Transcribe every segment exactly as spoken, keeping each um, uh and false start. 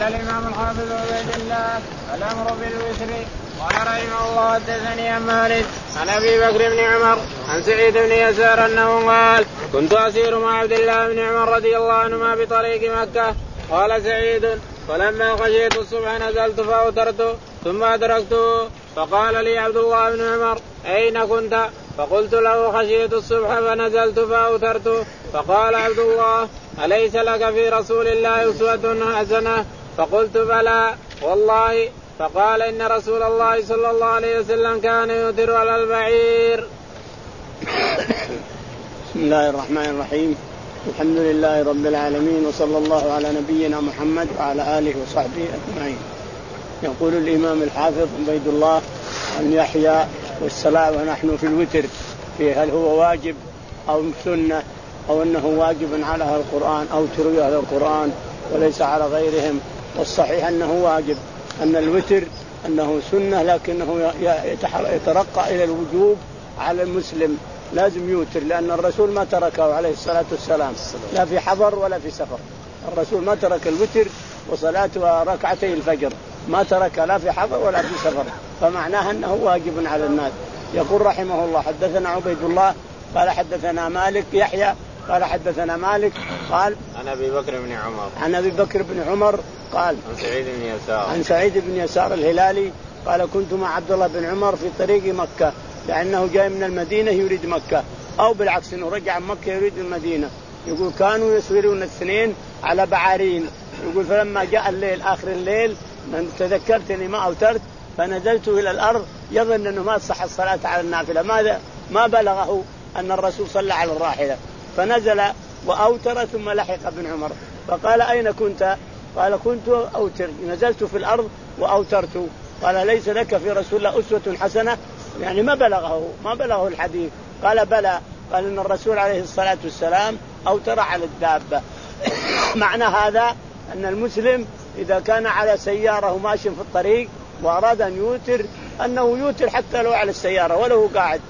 الإمام الحافظ عبيد الله الأمر بالوتر. قال رحمه الله حدثني عن مالك عن أبي بكر بن عمر عن سعيد بن يسار أنه قال كنت أسير مع عبد الله بن عمر رضي الله عنهما بطريق مكة. قال سعيد فلما خشيت الصبح نزلت فأوترت ثم أدركته فقال لي عبد الله بن عمر أين كنت؟ فقلت له خشيت الصبح فنزلت فأوترت. فقال عبد الله أليس لك في رسول الله أسوة حسنة؟ فقلت بلى والله. فقال إن رسول الله صلى الله عليه وسلم كان يوتر على البعير. بسم الله الرحمن الرحيم. الحمد لله رب العالمين وصلى الله على نبينا محمد وعلى آله وصحبه أجمعين. يقول الإمام الحافظ عبيد الله أن يحيى والصلاة ونحن في الوتر في هل هو واجب أو سنة أو أنه واجب على أهل القرآن أو تروي أهل القرآن وليس على غيرهم. والصحيح أنه واجب، أن الوتر أنه سنة لكنه يترقى إلى الوجوب على المسلم، لازم يوتر، لأن الرسول ما تركه عليه الصلاة والسلام لا في حضر ولا في سفر. الرسول ما ترك الوتر وصلاة ركعتي الفجر، ما ترك لا في حضر ولا في سفر، فمعناه أنه واجب على الناس. يقول رحمه الله حدثنا عبيد الله قال حدثنا مالك يحيى قال حدثنا مالك قال عن أبي بكر بن عمر عن أبي بكر بن عمر قال عن سعيد بن يسار عن سعيد بن يسار الهلالي قال كنت مع عبد الله بن عمر في طريق مكة، لأنه جاي من المدينة يريد مكة، أو بالعكس أنه رجع من مكة يريد المدينة. يقول كانوا يسيرون الاثنين على بعارين. يقول فلما جاء الليل آخر الليل من تذكرتني ما أوترت فنزلت إلى الأرض يظن أنه ما تصح الصلاة على النافلة، ماذا ما بلغه أن الرسول صلى على الراحلة، فنزل وأوتر ثم لحق ابن عمر. فقال أين كنت؟ قال كنت أوتر، نزلت في الأرض وأوترت. قال ليس لك في رسول الله أسوة حسنة؟ يعني ما بلغه ما بلغه الحديث. قال بلى. قال إن الرسول عليه الصلاة والسلام أوتر على الدابة. معنى هذا أن المسلم إذا كان على سيارة وماشي في الطريق وأراد أن يوتر أنه يوتر حتى لو على السيارة ولو قاعد،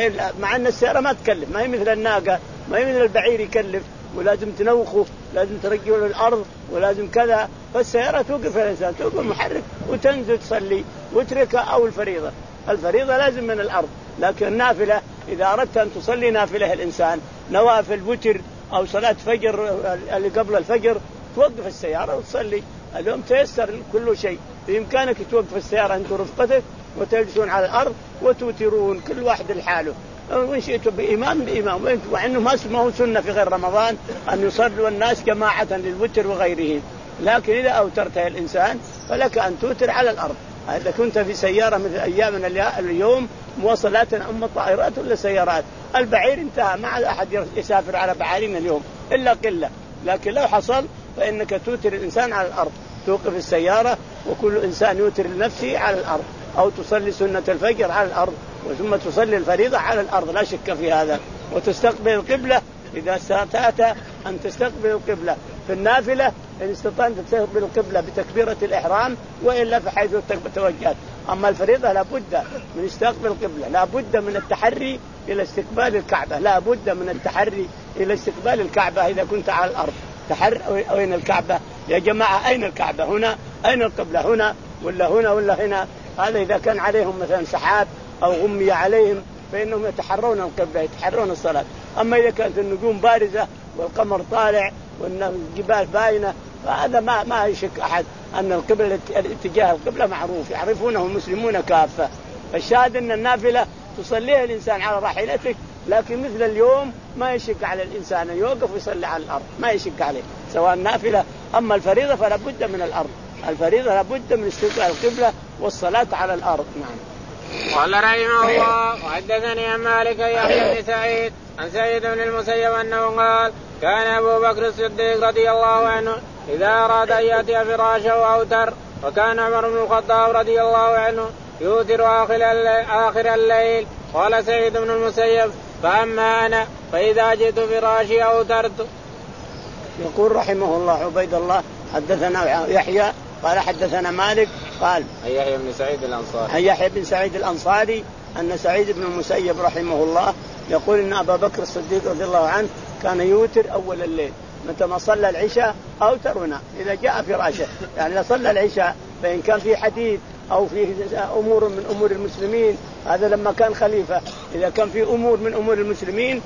مع أن السيارة ما تكلف، ما هي مثل الناقة، ما هي مثل البعير يكلف ولازم تنوخه، لازم ترجعه للأرض ولازم كذا. فالسيارة توقف الإنسان، توقف المحرك وتنزل تصلي وتركها. أو الفريضة، الفريضة لازم من الأرض، لكن النافلة إذا أردت أن تصلي نافلة الإنسان نوافل وتر أو صلاة فجر اللي قبل الفجر توقف السيارة وتصلي. اليوم تيسر كل شيء، بإمكانك توقف السيارة أنت ورفقتك وتجلسون على الأرض وتوترون كل واحد لحاله، وإن شئتم بإمام بإمام، وإنه ما اسمه سنة في غير رمضان أن يصلوا الناس جماعة للوتر وغيره. لكن إذا أوترتها الإنسان فلك أن توتر على الأرض. إذا كنت في سيارة مثل أيامنا اليوم مواصلات أما طائرات ولا سيارات، البعير انتهى، ما عاد أحد يسافر على بعيرين اليوم إلا قلة. لكن لو حصل فإنك توتر الإنسان على الأرض، توقف السيارة وكل إنسان يوتر لنفسه على الأرض، أو تصلي سنة الفجر على الأرض ثم تصلي الفريضة على الأرض، لا شك في هذا. وتستقبل القبلة إذا استطعت أن تستقبل القبلة في النافلة، إن استطعت تستقبل القبلة بتكبيرة الإحرام، وإلا فحيث توجهت. أما الفريضة لابد من استقبال القبلة، لابد من التحري إلى استقبال الكعبة، لابد من التحري إلى استقبال الكعبة. إذا كنت على الأرض تحر أين الكعبة يا جماعة؟ أين الكعبة؟ هنا؟ أين القبلة؟ هنا ولا هنا ولا هنا؟ هذا إذا كان عليهم مثلا سحاب أو غمي عليهم فإنهم يتحرون القبلة، يتحرون الصلاة. أما إذا كانت النجوم بارزة والقمر طالع والجبال باينة فهذا ما ما يشك أحد أن القبلة اتجاه القبلة معروف، يعرفونه المسلمون كافة. فالشاهد أن النافلة تصليها الإنسان على راحلته، لكن مثل اليوم ما يشك على الإنسان أن يوقف ويصلي على الأرض، ما يشك عليه سواء النافلة. أما الفريضة فلا بد من الأرض، الفريضة لا بد من استقبال القبلة والصلاة على الأرض. نعم. قال رحمه الله وحدثني عن مالك يحيى بن سعيد عن سعيد بن المسيب أنه قال كان أبو بكر الصديق رضي الله عنه إذا أراد أن يأتي فراشه أوتر، وكان عمر بن الخطاب رضي الله عنه يوتر آخر الليل, آخر الليل. قال سعيد بن المسيب فأما أنا فإذا جئت فراشي أوترت. يقول رحمه الله عبيد الله حدثنا يحيى قال حدثنا مالك قال يحيى بن سعيد الأنصاري يحيى بن سعيد الأنصاري أن سعيد بن المسيب رحمه الله يقول إن أبا بكر الصديق رضي الله عنه كان يوتر أول الليل، متى ما صلى العشاء أوتر ونام إذا جاء فراشه. يعني إذا صلى العشاء فإن كان في حديث أو في أمور من أمور المسلمين، هذا لما كان خليفة، إذا كان في أمور من أمور المسلمين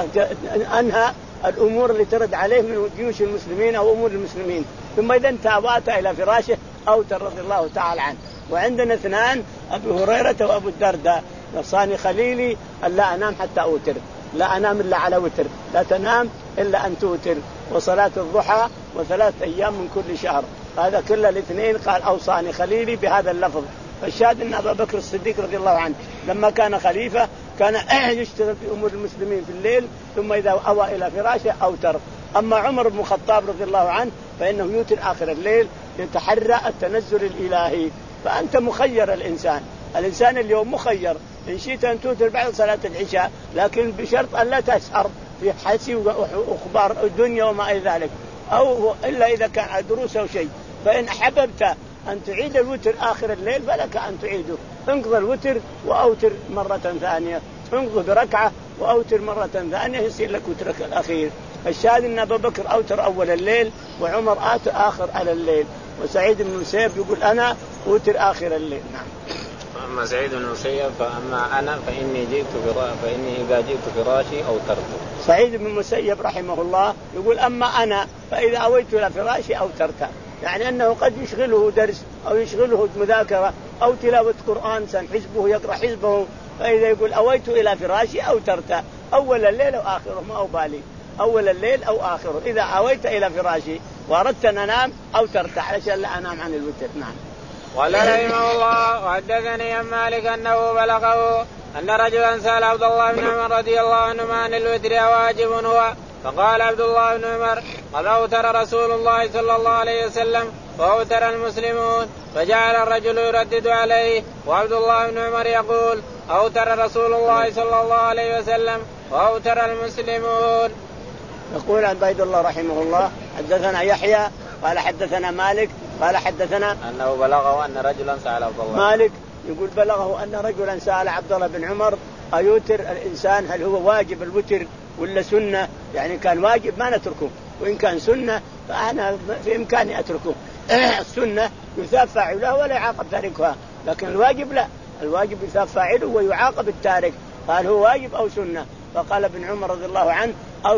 أنهى الأمور اللي ترد عليه من جيوش المسلمين أو أمور المسلمين، ثم إذا انتهى إلى فراشه أوتر رضي الله تعالى عنه. وعندنا اثنان، أبو هريرة وأبو الدرداء، نصاني خليلي ألا أنام حتى أوتر، لا أنام إلا على وتر، لا تنام إلا أن توتر، وصلاة الضحى وثلاث أيام من كل شهر. هذا كل الاثنين قال أوصاني خليلي بهذا اللفظ. فالشاهد أن أبا بكر الصديق رضي الله عنه لما كان خليفة كان يشتغل في أمور المسلمين في الليل، ثم إذا أوى إلى فراشه أوتر. أما عمر بن الخطاب رضي الله عنه فإنه يوتر آخر الليل، يتحرى التنزل الإلهي. فأنت مخير، الإنسان الإنسان اليوم مخير، إن شئت أن توتر بعد صلاة العشاء، لكن بشرط أن لا تسهر في حسي وأخبار الدنيا وما إلى ذلك، أو إلا إذا كان دروس أو شيء. فإن أحببت أن تعيد الوتر آخر الليل فلك أن تعيده، انقض الوتر وأوتر مرة ثانية، انقض بركعة وأوتر مرة ثانية، يصير لك وترك الأخير. الشاهد أن أبا بكر أوتر أول الليل، وعمر آتر آخر على الليل، وسعيد بن المسيب يقول أنا أوتر آخر الليل. نعم. أما سعيد بن المسيب فأما أنا فإني جئت فرا فإني إذا جئت فراشي أوترت. سعيد بن المسيب رحمه الله يقول أما أنا فإذا أويت إلى فراشي أوترت، يعني أنه قد يشغله درس أو يشغله مذاكرة أو تلاوة قرآن سن حزبه يقرأ حزبه، فإذا يقول أويت إلى فراشي أوترت، أول الليل أو آخره ما أبالي، أول الليل أو آخره، إذا أويت إلى فراشي وأردت أن أنام أوترت علشان لا أنام عن الوتر. نعم. قال رحمه الله وحدثني عن مالك أنه بلغه أن رجلا سأل عبد الله بن عمر رضي الله عنهما عن الوتر واجب هو، فقال عبد الله بن عمر قد أوتر رسول الله صلى الله عليه وسلم وأوتر المسلمون، فجعل الرجل يردد عليه، وعبد الله بن عمر يقول أوتر رسول الله صلى الله عليه وسلم وأوتر المسلمون. يقول عبد الله رحمه الله حدثنا يحيى قال حدثنا مالك قال حدثنا أنه بلغه أن رجلا سأل عبد الله. مالك يقول بلغه أن رجلا سأل عبد الله بن عمر أيوتر الإنسان، هل هو واجب الوتر ولا سنة؟ يعني كان واجب ما نتركه، وإن كان سنة فأنا في إمكاني أتركه. السنة يثاب فاعله ولا يعاقب تاركها، لكن الواجب لا، الواجب يثاب فاعله ويعاقب التارك. قال هو واجب أو سنة؟ فقال ابن عمر رضي الله عنه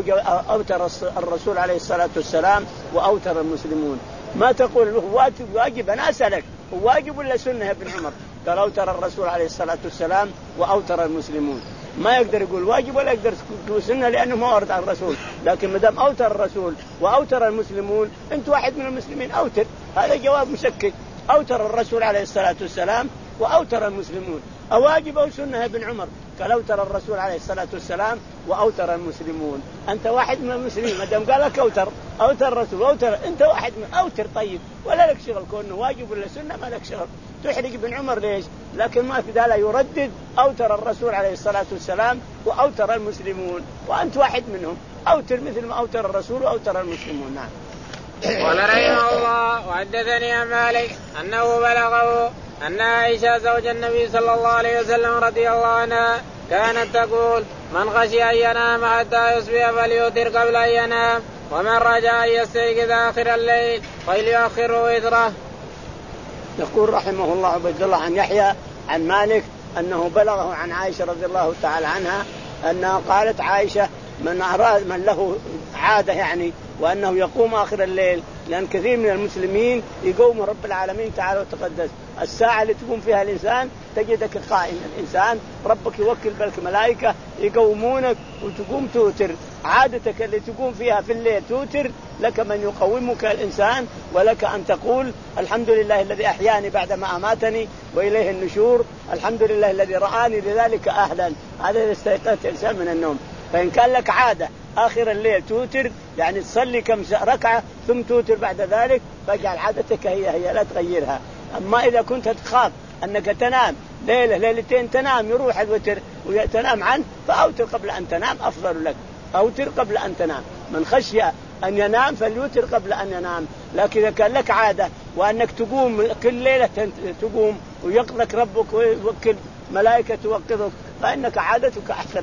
أوتر الرسول عليه الصلاة والسلام وأوتر المسلمون. ما تقول له واجب واجب، أنا أسألك هو واجب ولا سنة يا ابن عمر؟ قال أوتر الرسول عليه الصلاة والسلام وأوتر المسلمون. ما يقدر يقول واجب ولا يقدر يقول سنة لأنه ما ورد عن الرسول، لكن مدام أوتر الرسول وأوتر المسلمون أنت واحد من المسلمين أوتر. هذا جواب مسكت، أوتر الرسول عليه الصلاة والسلام وأوتر المسلمون. أواجب أو سنة يا ابن عمر؟ قال أوتر الرسول عليه الصلاة والسلام وأوتر المسلمون. أنت واحد من المسلمين، ما دام قال لك أوتر أوتر الرسول وأوتر أنت واحد من أوتر. طيب ولا لك شغل كونه واجب ولا سنة، ما لك شغل. تحرج ابن عمر ليش؟ لكن ما في ذلك يردد أوتر الرسول عليه الصلاة والسلام وأوتر المسلمون، وأنت واحد منهم، أوتر مثل ما أوتر الرسول وأوتر المسلمون. نعم. قال رحمه الله وحدثني عن مالك أنه بلغه أن عائشة زوج النبي صلى الله عليه وسلم رضي الله عنها كانت تقول من خشي أن ينام حتى يصبح فليوتر قبل أن ينام، ومن رجا أن يستيقظ آخر الليل فليؤخر وتره. يقول رحمه الله عبد الله عن يحيى عن مالك أنه بلغه عن عائشة رضي الله تعالى عنها أنها قالت عائشة من أراد من له عادة يعني وأنه يقوم آخر الليل، لأن كثير من المسلمين يقوم رب العالمين تعالى وتقدس الساعة اللي تقوم فيها الإنسان تجدك قائم الإنسان، ربك يوكل بالك ملائكة يقومونك وتقوم توتر. عادتك اللي تقوم فيها في الليل توتر، لك من يقومك الإنسان، ولك أن تقول الحمد لله الذي أحياني بعدما أماتني وإليه النشور، الحمد لله الذي رآني لذلك أهلا. هذا إذا استيقظت الإنسان من النوم. فإن كان لك عادة آخر الليل توتر، يعني تصلي كم ركعة ثم توتر بعد ذلك، فاجعل عادتك هي هي لا تغيرها. أما إذا كنت تخاف أنك تنام ليلة ليلتين تنام يروح الوتر وتنام عنه، فأوتر قبل أن تنام أفضل لك، أوتر قبل أن تنام. من خشي أن ينام فليوتر قبل أن ينام. لكن إذا كان لك عادة وأنك تقوم كل ليلة تقوم ويقظك ربك ويوكل ملائكة توقظك، فإنك عادتك أحسن لك.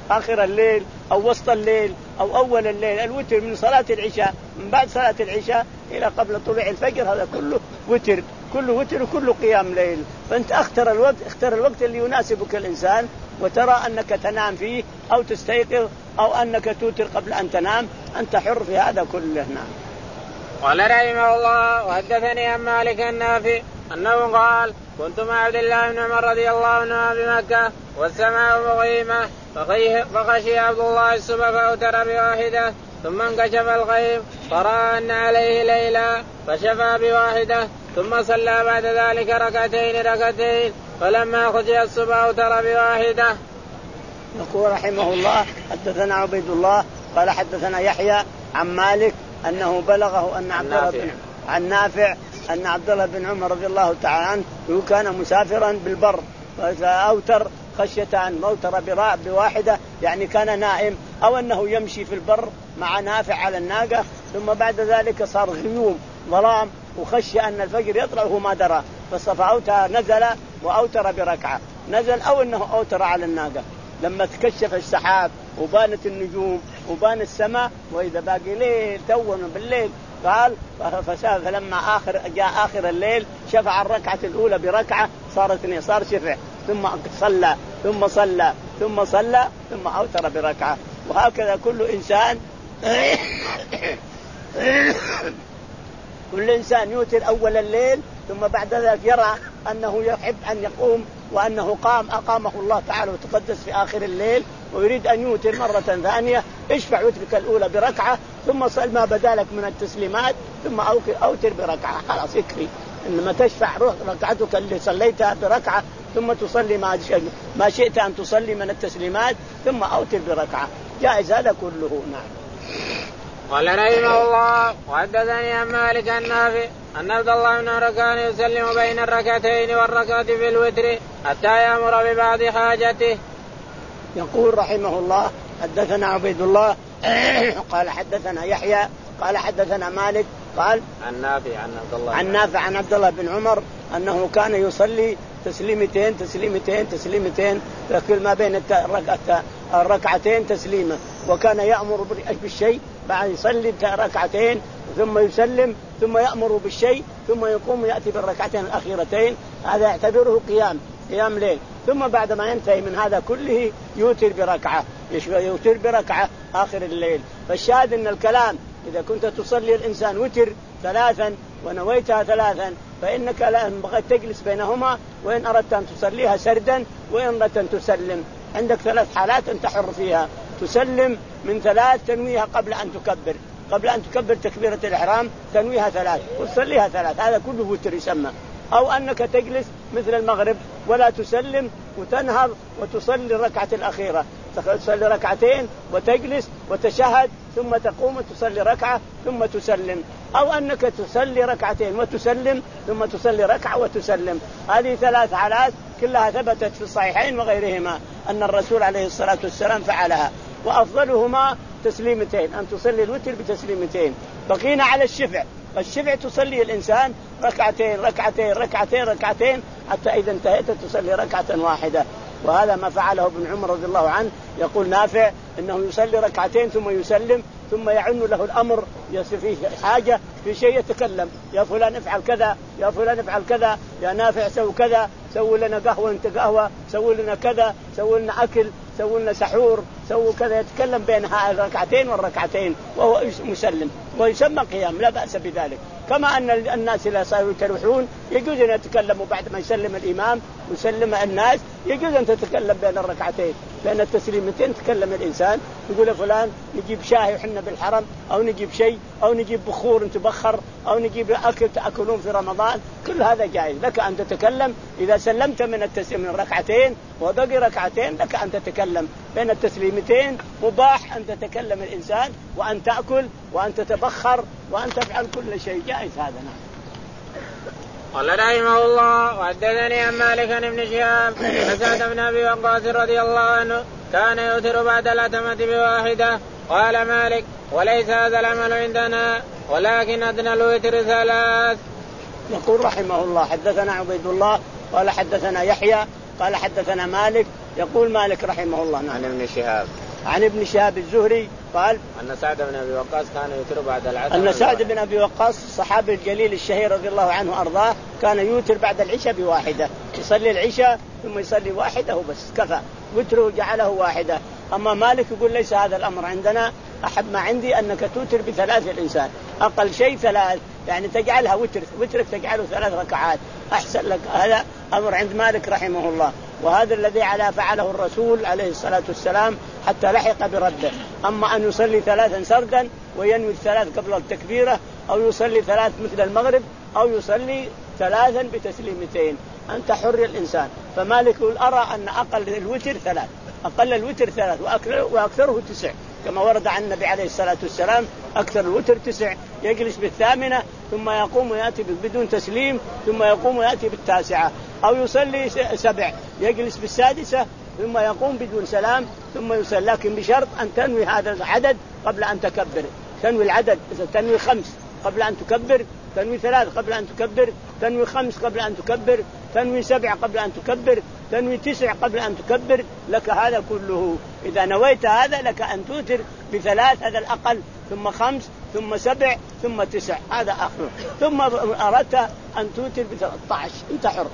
آخر الليل أو وسط الليل أو أول الليل. الوتر من صلاة العشاء، من بعد صلاة العشاء إلى قبل طلوع الفجر، هذا كله وتر، كله وتر وكله قيام ليل. فأنت اختر الوقت، اختر الوقت اللي يناسبك الإنسان وترى أنك تنام فيه أو تستيقظ أو أنك توتر قبل أن تنام، أنت حر في هذا كله. نعم. قال رحمه الله وحدثني عن مالك النافع أنه قال كنت مع عبد الله بن عمر رضي الله عنهما بمكة والسماء مغيمة فخشي عبد الله الصبح فأوتر بواحدة ثم انكشف الغيم فرأى أن عليه ليلة فشفى بواحدة ثم صلى بعد ذلك ركعتين ركعتين فلما خشي الصبح أوتر بواحدة. يقول رحمه الله حدثنا عبيد الله قال حدثنا يحيى عن مالك أنه بلغه أن عبد الله بن عن نافع أن عبد الله بن عمر رضي الله تعالى عنه كان مسافرا بالبر فأوتر خشية أن أوتر بواحدة، يعني كان نائم أو أنه يمشي في البر مع نافع على الناقة، ثم بعد ذلك صار غيوم ظلام وخشي أن الفجر يطلع وهو ما درى، فأوتر نزل وأوتر بركعة، نزل أو أنه أوتر على الناقة. لما تكشف السحاب وبانت النجوم وبان السماء وإذا باقي ليل تونا بالليل قال فساف، فلما آخر جاء آخر الليل شفع الركعة الأولى بركعة صار اثنين، صار شفع، ثم صلى ثم صلى ثم صلى ثم أوتر بركعة. وهكذا كل إنسان كل إنسان يوتر أول الليل ثم بعد ذلك يرى أنه يحب أن يقوم وأنه قام أقامه الله تعالى وتقدس في آخر الليل ويريد أن يوتر مرة ثانية، اشفع وترك الأولى بركعة ثم صل ما بدالك من التسليمات ثم أوتر بركعة، خلاص يكفي. إنما تشفع ركعتك اللي صليتها بركعة ثم تصلي ما شئت أن تصلي من التسليمات ثم أوتر بركعة، جائز هذا كله. نعم. قال رحمه الله وحدثني عن مالك النافع أن عبد الله بن عمر كان يسلم بين الركعتين والركعة في الوتر حتى يأمر ببعض حاجته. يقول رحمه الله حدثنا عبيد الله قال حدثنا يحيى قال حدثنا مالك قال عن نافع عن عبد الله عن نافع عن عبد الله بن عمر أنه كان يصلي تسليمتين تسليمتين تسليمتين لكل ما بين الركعتين تسليمة، وكان يأمر بالشيء بعد يصلي ركعتين ثم يسلم ثم يأمر بالشيء ثم يقوم يأتي بالركعتين الأخيرتين، هذا يعتبره قيام قيام ليل. ثم بعد ما ينتهي من هذا كله يوتر بركعة، يوتر بركعة آخر الليل. فالشاهد أن الكلام إذا كنت تصلي الإنسان وتر ثلاثا ونويتها ثلاثا فإنك لا ينبغي تجلس بينهما، وإن أردت أن تصليها سردا وإن أردت أن تسلم. عندك ثلاث حالات أنت حر فيها، تسلم من ثلاث تنويها قبل أن تكبر، قبل أن تكبر تكبيرة الإحرام تنويها ثلاث وتصليها ثلاث، هذا كله وتر يسمى. أو أنك تجلس مثل المغرب ولا تسلم وتنهض وتصلي الركعة الأخيرة، تصلي ركعتين وتجلس وتشهد ثم تقوم وتصلي ركعة ثم تسلم. أو أنك تصلي ركعتين وتسلم ثم تصلي ركعة وتسلم. هذه ثلاث حالات كلها ثبتت في الصحيحين وغيرهما أن الرسول عليه الصلاة والسلام فعلها، وأفضلهما تسليمتين، أن تصلي الوتر بتسليمتين. بقينا على الشفع، الشفع تصلي الإنسان ركعتين ركعتين ركعتين ركعتين حتى إذا انتهيت تصلي ركعة واحدة، وهذا ما فعله ابن عمر رضي الله عنه. يقول نافع إنه يصلي ركعتين ثم يسلم ثم يعن له الأمر، في حاجة في شيء يتكلم، يا فلان افعل كذا، يا فلان افعل كذا، يا نافع سوي كذا، سوي لنا قهوة انت قهوة، سوي لنا كذا، سوي لنا أكل، سوي لنا سحور، سوي كذا، يتكلم بين الركعتين والركعتين وهو مسلم، ويسمى قيام لا بأس بذلك. كما أن الناس لا صاروا يتروحون يجوز أن يتكلموا بعد ما يسلم الإمام ويسلم الناس، يجوز أن تتكلم بين الركعتين، بين التسليمتين تكلم الإنسان يقول فلان نجيب شاي وحنا بالحرم، أو نجيب شيء، أو نجيب بخور تبخر، أو نجيب أكل تأكلون في رمضان، كل هذا جائز لك أن تتكلم. إذا سلمت من التسليم من ركعتين وبقي ركعتين لك أن تتكلم بين التسليمتين، مباح أن تتكلم الإنسان وأن تأكل وأن تتبخر وأن تفعل كل شيء جائز هذا. نعم. قال رحمه الله وحدثني عن مالك بن شهاب أن سعد بن أبي وقاص رضي الله عنه كان يوتر بعد الأتمة بواحدة. قال مالك وليس هذا العمل عندنا ولكن أدنى الوتر ثلاث. يقول رحمه الله حدثنا عبيد الله قال حدثنا يحيى قال حدثنا مالك. يقول مالك رحمه الله عن ابن شهاب عن ابن شهاب الزهري قال أن سعد بن أبي وقاص كان يوتر بعد العشاء. أن سعد بن أبي وقاص الصحابي الجليل الشهير رضي الله عنه أرضاه كان يوتر بعد العشاء بواحدة، يصلي العشاء ثم يصلي واحدة وبس كفى، وتره جعله واحدة. أما مالك يقول ليس هذا الأمر عندنا، أحب ما عندي أنك توتر بثلاث الإنسان، أقل شيء ثلاث، يعني تجعلها وتر، وترك تجعله ثلاث ركعات أحسن لك. هذا أمر عند مالك رحمه الله، وهذا الذي على فعله الرسول عليه الصلاة والسلام حتى لحق برده. أما أن يصلي ثلاثا سردا وينوي الثلاث قبل التكبيرة، أو يصلي ثلاث مثل المغرب، أو يصلي ثلاثا بتسليمتين، أنت حر الإنسان. فمالك يقول أرى أن أقل الوتر ثلاث، أقل الوتر ثلاث وأكثره تسع، كما ورد عن النبي عليه الصلاة والسلام أكثر الوتر تسع. يجلس بالثامنة ثم يقوم ويأتي بدون تسليم، ثم يقوم ويأتي بالتاسعة، أو يصلي سبع يجلس بالسادسة ثم يقوم بدون سلام ثم يصلي، لكن بشرط أن تنوي هذا العدد قبل أن تكبر. تنوي العدد، إذا تنوي خمس قبل أن تكبر، تنوي ثلاث قبل أن تكبر، تنوي خمس قبل أن تكبر، تنوي سبع قبل أن تكبر، تنوي تسع قبل أن تكبر، لك هذا كله. إذا نويت هذا لك أن توتر بثلاث، هذا الأقل، ثم خمس، ثم سبع، ثم تسع، هذا آخره. ثم أردت أن توتر بثلاثة عشر، أنت حر.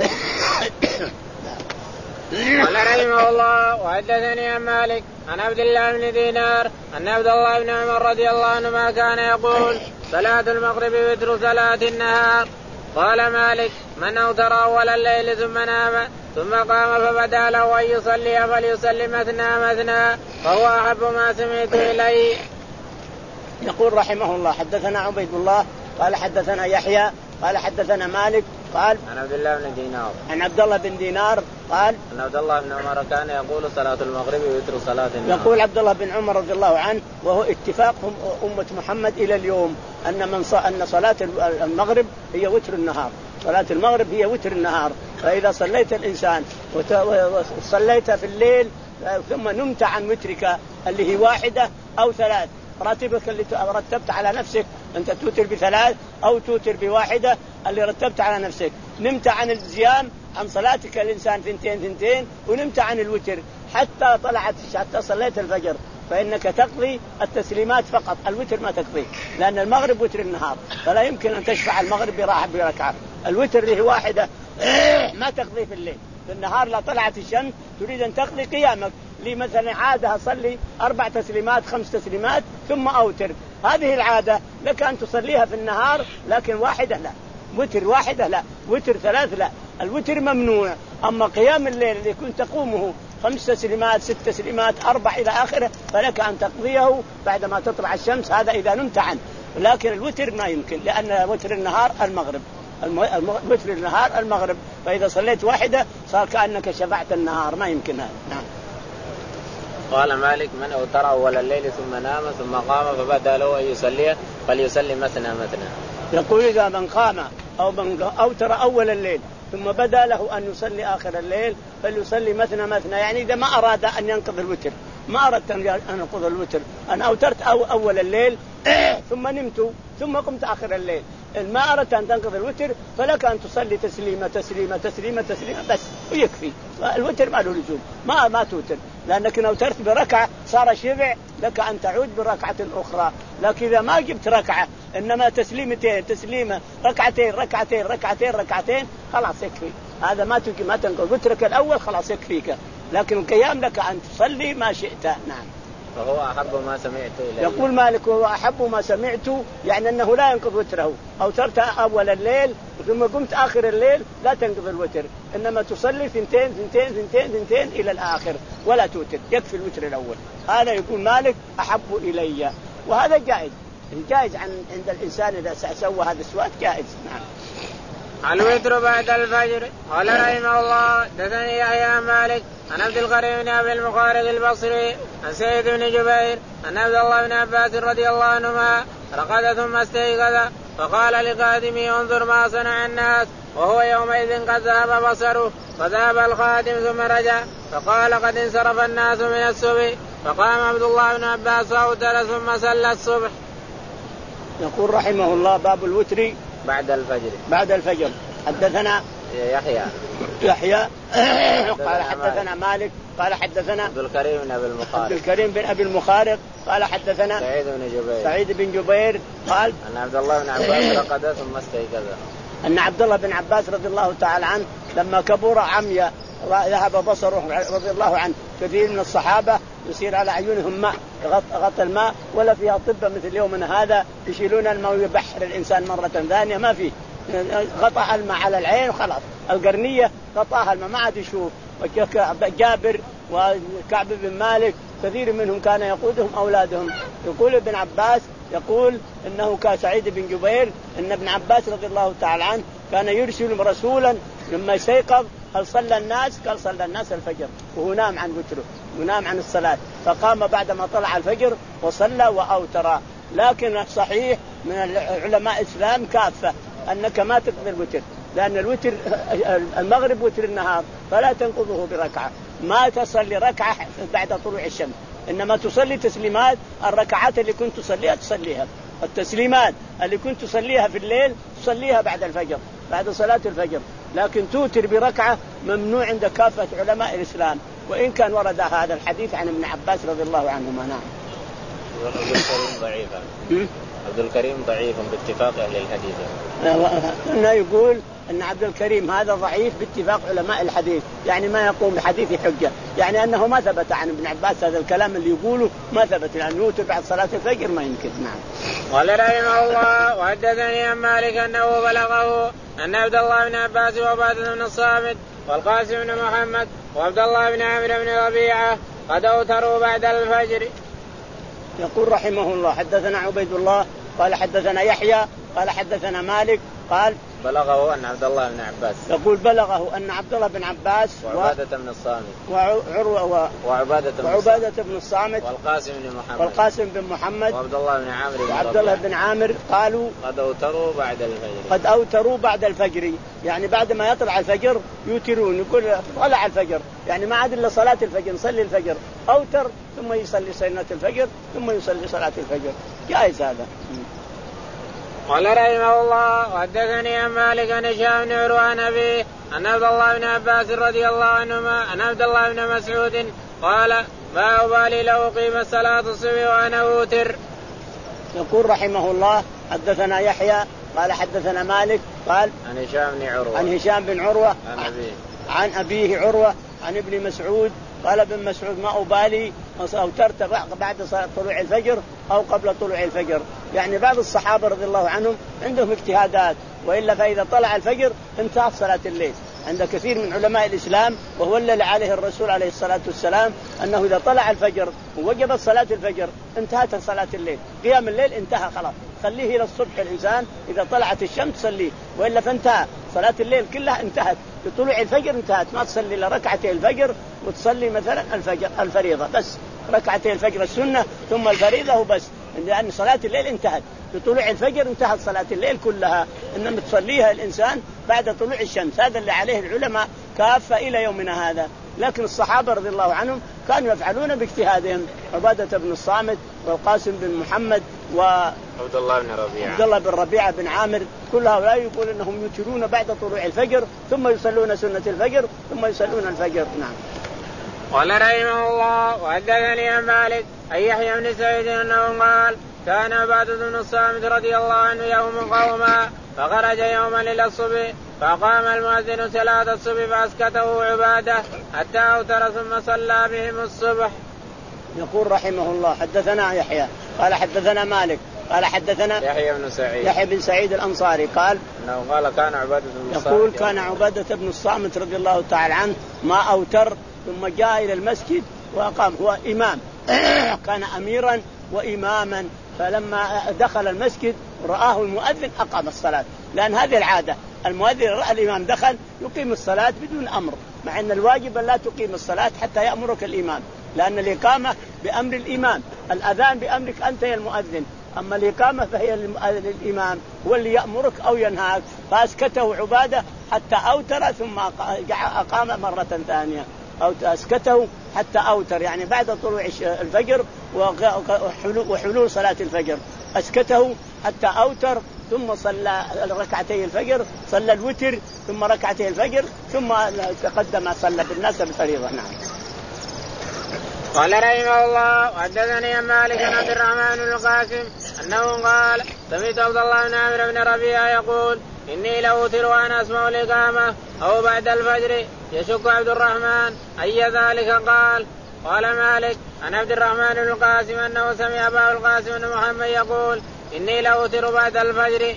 قال رحمه الله وحدثني عن مالك عن عبد الله بن دينار أن عبد الله بن عمر رضي الله عنهما كان يقول صلاة المغرب وتر صلاة النهار. قال مالك من أوتر أول الليل ثم نام ثم قام فبدا له أن يصلي فليصلي مثنى مثنى فهو أحب ما سمعت إليه. يقول رحمه الله حدثنا عبيد الله قال حدثنا يحيى قال حدثنا مالك قال عن عبد الله بن دينار عن عبد الله بن دينار قال أن عبد الله بن عمر كان يقول صلاة المغرب وتر صلاة النهار. يقول عبد الله بن عمر رضي الله عنه، وهو اتفاق أمة محمد إلى اليوم أن من ص... أن صلاة المغرب هي وتر النهار، صلاة المغرب هي وتر النهار. فإذا صليت الإنسان وت... وصليت في الليل ثم نمت عن وترك اللي هي واحدة أو ثلاث، راتبك اللي رتبت على نفسك أنت توتر بثلاث أو توتر بواحدة اللي رتبت على نفسك، نمت عن الزيام عن صلاتك الإنسان ثنتين ثنتين ونمت عن الوتر حتى طلعت حتى صليت الفجر، فإنك تقضي التسليمات فقط، الوتر ما تقضي، لأن المغرب وتر النهار، فلا يمكن أن تشفع المغرب براحة بركعة. الوتر اللي هي واحدة ما تقضي في الليل، في النهار لا طلعت الشمس تريد أن تقضي قيامك، لي مثلا عادة أصلي أربع تسليمات خمس تسليمات ثم أوتر، هذه العادة لك أن تصليها في النهار، لكن واحدة لا، وتر واحدة لا، وتر ثلاث لا، الوتر ممنوع. أما قيام الليل اللي كنت تقومه خمس تسليمات ست تسليمات أربع إلى آخره فلك أن تقضيه بعدما تطلع الشمس، هذا إذا نمت عنه، لكن الوتر ما يمكن، لأن وتر النهار المغرب، وتر النهار المغرب، فإذا صليت واحدة صار كأنك شفعت النهار، ما يمكن هذا. نعم. قال مالك من أوتر أول الليل ثم نام ثم قام فبدا له أن يصلي فليصلي مثنى مثنى. يقول إذا من قام أو من أوتر أول الليل ثم بدا له أن يصلي آخر الليل فليصلي مثنى مثنى، يعني إذا ما أراد أن ينقض الوتر، ما أردت أن ينقض الوتر، أنا أوترت أو أول الليل ثم نمت ثم قمت آخر الليل، ما أردت أن تنقض الوتر فلك أن تصلي تسليمة تسليمة تسليمة تسليمة بس ويكفي، الوتر ما له لزوم، ما ما توتر، لأنك أوترت بركعة صار شبع، لك أن تعود بركعة أخرى. لكن إذا ما جبت ركعة إنما تسليمتين تسليمة ركعتين ركعتين ركعتين ركعتين خلاص يكفي، هذا ما تجي ما تنقض وترك الأول خلاص يكفيك، لكن القيام لك أن تصلي ما شئت. نعم. فهو أحب ما سمعت إليه. يقول مالك وهو أحب ما سمعت، يعني أنه لا ينقض وتره، أو ترت أول الليل ثم قمت آخر الليل لا تنقض الوتر، إنما تصلي ثنتين ثنتين ثنتين ثنتين إلى الآخر ولا توتر، يكفي الوتر الأول. هذا يقول مالك أحب إلي، وهذا جائز، جائز عن عند الإنسان إذا سوى هذا السؤال جائز. نعم. الوتر بعد الفجر. قال رحمه الله حدثني يحيى مالك عن عبد الغني بن ابي المخارق البصري عن سعيد بن جبير ان عبد الله بن عباس رضي الله عنهما رقد ثم استيقظ فقال لخادمه انظر ما صنع الناس، وهو يومئذ قد ذهب بصره، فذهب الخادم ثم رجع فقال قد انصرف الناس من الصبح، فقام عبد الله بن عباس فأوتر ثم صلى الصبح. يقول رحمه الله باب الوتر بعد الفجر. بعد الفجر. حدثنا يحيى يحيى قال حدثنا مالك قال حدثنا عبد الكريم بن أبي المخارق عبد الكريم بن أبي المخارق قال حدثنا سعيد بن جبير سعيد بن جبير قال أن عبد الله بن عباس رقد ثم استيقظ أن عبد الله بن عباس رضي الله تعالى عنه لما كبر عمي ذهب بصره رضي الله عنه. كثير من الصحابة يصير على عيونهم ماء غطى الماء ولا فيها طب مثل يومنا هذا يشيلون الماء ويبحر الإنسان مرة ثانية ما في غطى الماء على العين خلاص القرنية غطاها الماء ما عاد يشوف. جابر وكعب بن مالك كثير منهم كان يقودهم أولادهم. يقول ابن عباس يقول إنه كان سعيد بن جبير إن ابن عباس رضي الله تعالى عنه كان يرسل رسولا لما يستيقظ هل صلى الناس؟ قال صلى الناس الفجر وهو نام عن وتره ونام عن الصلاة فقام بعدما طلع الفجر وصلى وأوتر. لكن صحيح من علماء الإسلام كافة أنك ما تقضي الوتر لأن الوتر المغرب وتر النهار فلا تنقضه بركعة ما تصلي ركعة بعد طلوع الشمس إنما تصلي تسليمات. الركعات اللي كنت تصليها تصليها التسليمات اللي كنت تصليها في الليل تصليها بعد الفجر بعد صلاة الفجر. لكن توتر بركعة ممنوع عند كافة علماء الإسلام وإن كان ورد هذا الحديث عن ابن عباس رضي الله عنهما. نعم. عبد الكريم ضعيفا عبد الكريم ضعيف باتفاق أهل الحديث. هنا يقول أن عبد الكريم هذا ضعيف باتفاق علماء الحديث يعني ما يقوم بحديث حجة يعني أنه ما ثبت عن ابن عباس هذا الكلام اللي يقوله ما ثبت لأنه يوتر بعد صلاة الفجر ما يمكن. نعم. قال رحمه الله وحدثني عن مالك أنه بلغه أن عبد الله بن عباس وعبادة بن الصامت والقاسم بن محمد وعبد الله بن عمرو بن ربيعة قد أوتروا بعد الفجر. يقول رحمه الله حدثنا عبيد الله قال حدثنا يحيى قال حدثنا مالك قال بلغه أن عبد الله بن عباس يقول بلغه أن عبد الله بن عباس وعبادة بن الصامت وعروة و... وعبادة بن وعبادة بن الصامت والقاسم بن محمد والقاسم بن محمد وعبد الله بن عامر وعبد الله بن عامر قالوا قد أوتروا بعد الفجر قد أوتروا بعد الفجر يعني بعد ما يطلع الفجر يوترون. يقول طلع الفجر يعني ما عاد إلا صلاة الفجر نصلي الفجر أوتر ثم يصلي سنة الفجر ثم يصلي صلاة الفجر جائز هذا. قال رحمه الله وحدثني عن مالك عن هشام بن عروة عن أبيه أن عبد الله بن عباس رضي الله عنهما أن عبد الله بن مسعود قال ما أبالي لو قيم الصلاة الصبح وأنا أوتر. يقول رحمه الله حدثنا يحيى قال حدثنا مالك قال عن هشام بن عروة عن هشام بن عروة عن أبيه عن أبيه عروة عن ابن مسعود قال ابن مسعود ما أبالي أوترت بعد طلوع الفجر أو قبل طلوع الفجر. يعني بعض الصحابة رضي الله عنهم عندهم اجتهادات وإلا فإذا طلع الفجر انتهت صلاة الليل. عند كثير من علماء الإسلام وهو الذي عليه الرسول عليه الصلاة والسلام أنه إذا طلع الفجر ووجبت صلاة الفجر انتهت صلاة الليل. قيام الليل انتهى خلاص خليه إلى الصبح الإنسان إذا طلعت الشمس صليه وإلا فانتهى صلاة الليل كلها انتهت. بطلوع الفجر انتهت ما تصلي إلا ركعتي الفجر وتصلي مثلا الفجر الفريضة بس ركعتي الفجر السنة ثم الفريضة وبس لأن صلاة الليل انتهت. بطلوع الفجر انتهت صلاة الليل كلها إنما تصليها الإنسان بعد طلوع الشمس. هذا اللي عليه العلماء كافة إلى يومنا هذا. لكن الصحابة رضي الله عنهم كانوا يفعلون باجتهادهم. عبادة بن الصامت والقاسم بن محمد وعبد الله بن ربيعة عبد الله بن ربيعة بن عامر كل هؤلاء يقول أنهم يوترون بعد طلوع الفجر ثم يصلون سنة الفجر ثم يصلون الفجر. نعم. قال رحمه الله وحدثني عن مالك أن يحيى بن سعيد أنه قال كان عبادة بن الصامت رضي الله عنه يوم قوما فخرج يوما إلى الصبح فقام المؤذن صلاة الصبح فأسكته عبادة حتى أوتر ثم صلى بهم الصبح. يقول رحمه الله حدثنا يحيى قال حدثنا مالك قال حدثنا يحيى بن سعيد يحيى بن سعيد الأنصاري قال انه قال كان عبادة بن الصامت يقول كان عبادة بن الصامت رضي الله تعالى عنه ما أوتر ثم جاء إلى المسجد وقام هو إمام كان أميرا وإماما فلما دخل المسجد رآه المؤذن أقام الصلاة لأن هذه العادة المؤذن رأى الإمام دخل يقيم الصلاة بدون أمر مع أن الواجب لا تقيم الصلاة حتى يأمرك الإمام لأن الإقامة بأمر الإمام الأذان بأمرك أنت يا المؤذن أما الإقامة فهي للإمام هو اللي يأمرك أو ينهاك. فأسكته عبادة حتى أوتر ثم أقام مرة ثانية أو أسكته حتى أوتر يعني بعد طلوع الفجر وحلول صلاة الفجر أسكته حتى أوتر ثم صلى ركعتي الفجر، صلى الوتر ثم ركعتي الفجر، ثم تقدم صلى بالناس بالفريضة. نعم. قال رحمه الله وحدثني عن مالك بن عبد الرحمن بن القاسم أنه قال سمعت عبد الله بن عمرو بن ربيعة يقول إني لأوتر وأنا أسمع الإقامة أو بعد الفجر. يشك عبد الرحمن أي ذلك قال. قال مالك عن عبد الرحمن بن القاسم أنه سمع أبا القاسم بن محمد يقول إني لأوتر بعد الفجر.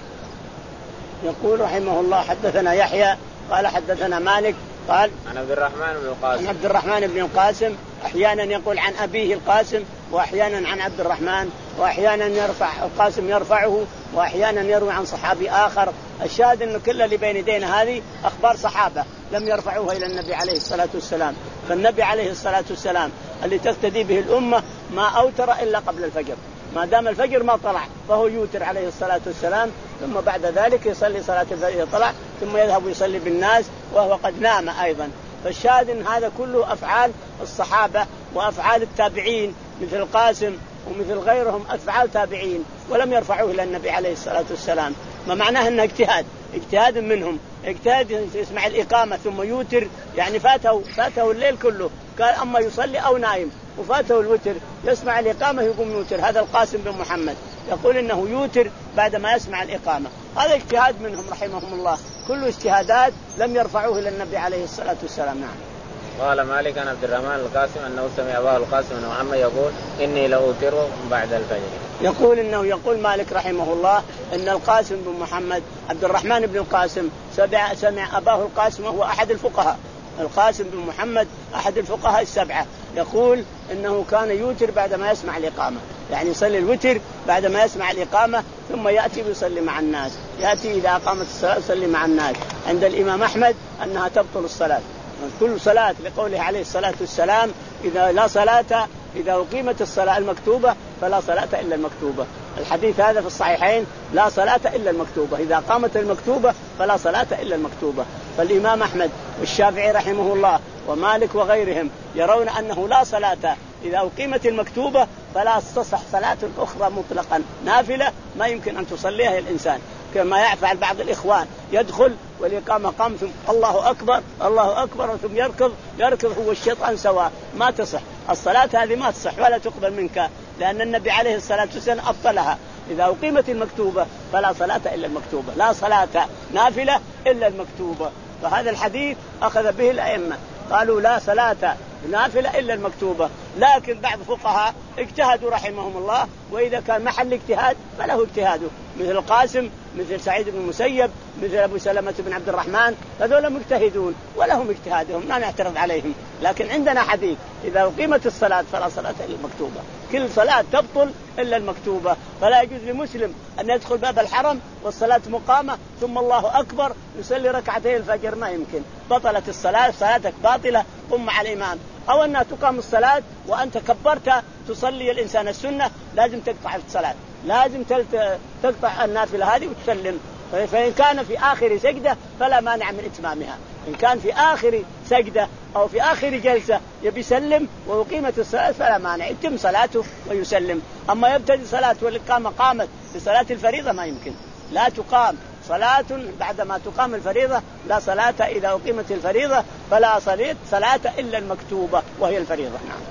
يقول رحمه الله حدثنا يحيى قال حدثنا مالك قال عن عبد الرحمن بن القاسم عن عبد الرحمن بن القاسم أحيانا يقول عن أبيه القاسم وأحيانا عن عبد الرحمن وأحيانا يرفع القاسم يرفعه وأحيانا يروي عن صحابي آخر. الشاهد أن كل اللي بين يدينا هذه أخبار صحابة لم يرفعوها إلى النبي عليه الصلاة والسلام. فالنبي عليه الصلاة والسلام اللي تقتدي به الأمة ما أوتر إلا قبل الفجر، ما دام الفجر ما طلع فهو يوتر عليه الصلاة والسلام، ثم بعد ذلك يصلي صلاة الفجر طلع ثم يذهب يصلي بالناس وهو قد نام أيضا. فالشاهد أن هذا كله أفعال الصحابة وأفعال التابعين مثل القاسم ومثل غيرهم أفعال تابعين ولم يرفعوه إلى النبي عليه الصلاة والسلام. ما معناه أنه اجتهاد اجتهاد منهم، اجتهاد يسمع الإقامة ثم يوتر، يعني فاته فاته الليل كله قال أما يصلي أو نايم وفاته الوتر يسمع الإقامة يقوم يوتر. هذا القاسم بن محمد يقول إنه يوتر بعد ما يسمع الإقامة. هذا اجتهاد منهم رحمهم الله، كل اجتهادات لم يرفعوه إلى النبي عليه الصلاة والسلام. نعم. قال مالك عن عبد الرحمن القاسم أنه سمع أباه القاسم بن محمد يقول إني لأوتر بعد الفجر. يقول إنه يقول مالك رحمه الله إن القاسم بن محمد عبد الرحمن بن القاسم سمع, سمع أباه القاسم وهو أحد الفقهاء. القاسم بن محمد أحد الفقهاء السبعة يقول إنه كان يوتر بعد ما يسمع الإقامة، يعني يصلي الوتر بعد ما يسمع الإقامة ثم يأتي ويصلي مع الناس. يأتي إذا أقامت الصلاة يصلي مع الناس. عند الإمام أحمد أنها تبطل الصلاة كل صلاة لقوله عليه الصلاة والسلام إذا لا صلاة إذا أقيمت الصلاة المكتوبة فلا صلاة إلا المكتوبة. الحديث هذا في الصحيحين لا صلاة إلا المكتوبة، إذا قامت المكتوبة فلا صلاة إلا المكتوبة. فالإمام أحمد والشافعي رحمه الله ومالك وغيرهم يرون أنه لا صلاة إذا أقيمت المكتوبة فلا تصح صلاة أخرى مطلقا نافلة ما يمكن أن تصليها الإنسان، كما يفعل بعض الإخوان يدخل والإقامة قام ثم الله أكبر الله أكبر ثم يركض يركض هو الشيطان سواء. ما تصح الصلاة هذه، ما تصح ولا تقبل منك، لأن النبي عليه الصلاة والسلام أبطلها. إذا أقيمت المكتوبة فلا صلاة إلا المكتوبة، لا صلاة نافلة إلا المكتوبة. فهذا الحديث أخذ به الأئمة قالوا لا صلاة نافلة إلا المكتوبة. لكن بعض فقهاء اجتهدوا رحمهم الله، وإذا كان محل اجتهاد فله اجتهاده، مثل القاسم مثل سعيد بن المسيب مثل أبو سلمة بن عبد الرحمن، هذول مجتهدون ولهم اجتهادهم لا نعترض عليهم. لكن عندنا حديث إذا أقيمت الصلاة فلا صلاة إلا المكتوبة، كل صلاة تبطل إلا المكتوبة. فلا يجوز لمسلم أن يدخل باب الحرم والصلاة مقامة ثم الله أكبر يصلي ركعتي الفجر، ما يمكن، بطلت الصلاة، صلاتك باطلة، قم مع الإمام. أو أنها تقام الصلاة وأنت كبرت تصلي الإنسان السنة لازم تقطع الصلاة، لازم تقطع النافلة هذه وتسلم. فإن كان في آخر سجدة فلا مانع من إتمامها، إن كان في آخر سجدة أو في آخر جلسة يبي يسلم ويقيمت الصلاة فلا مانع، يتم صلاته ويسلم. أما يبتدي صلاة والإقامة قامت لصلاة الفريضة ما يمكن، لا تقام صلاة بعدما تقام الفريضة، لا صلاة إذا أقيمت الفريضة فلا صلاة صلاة إلا المكتوبة وهي الفريضة. نعم.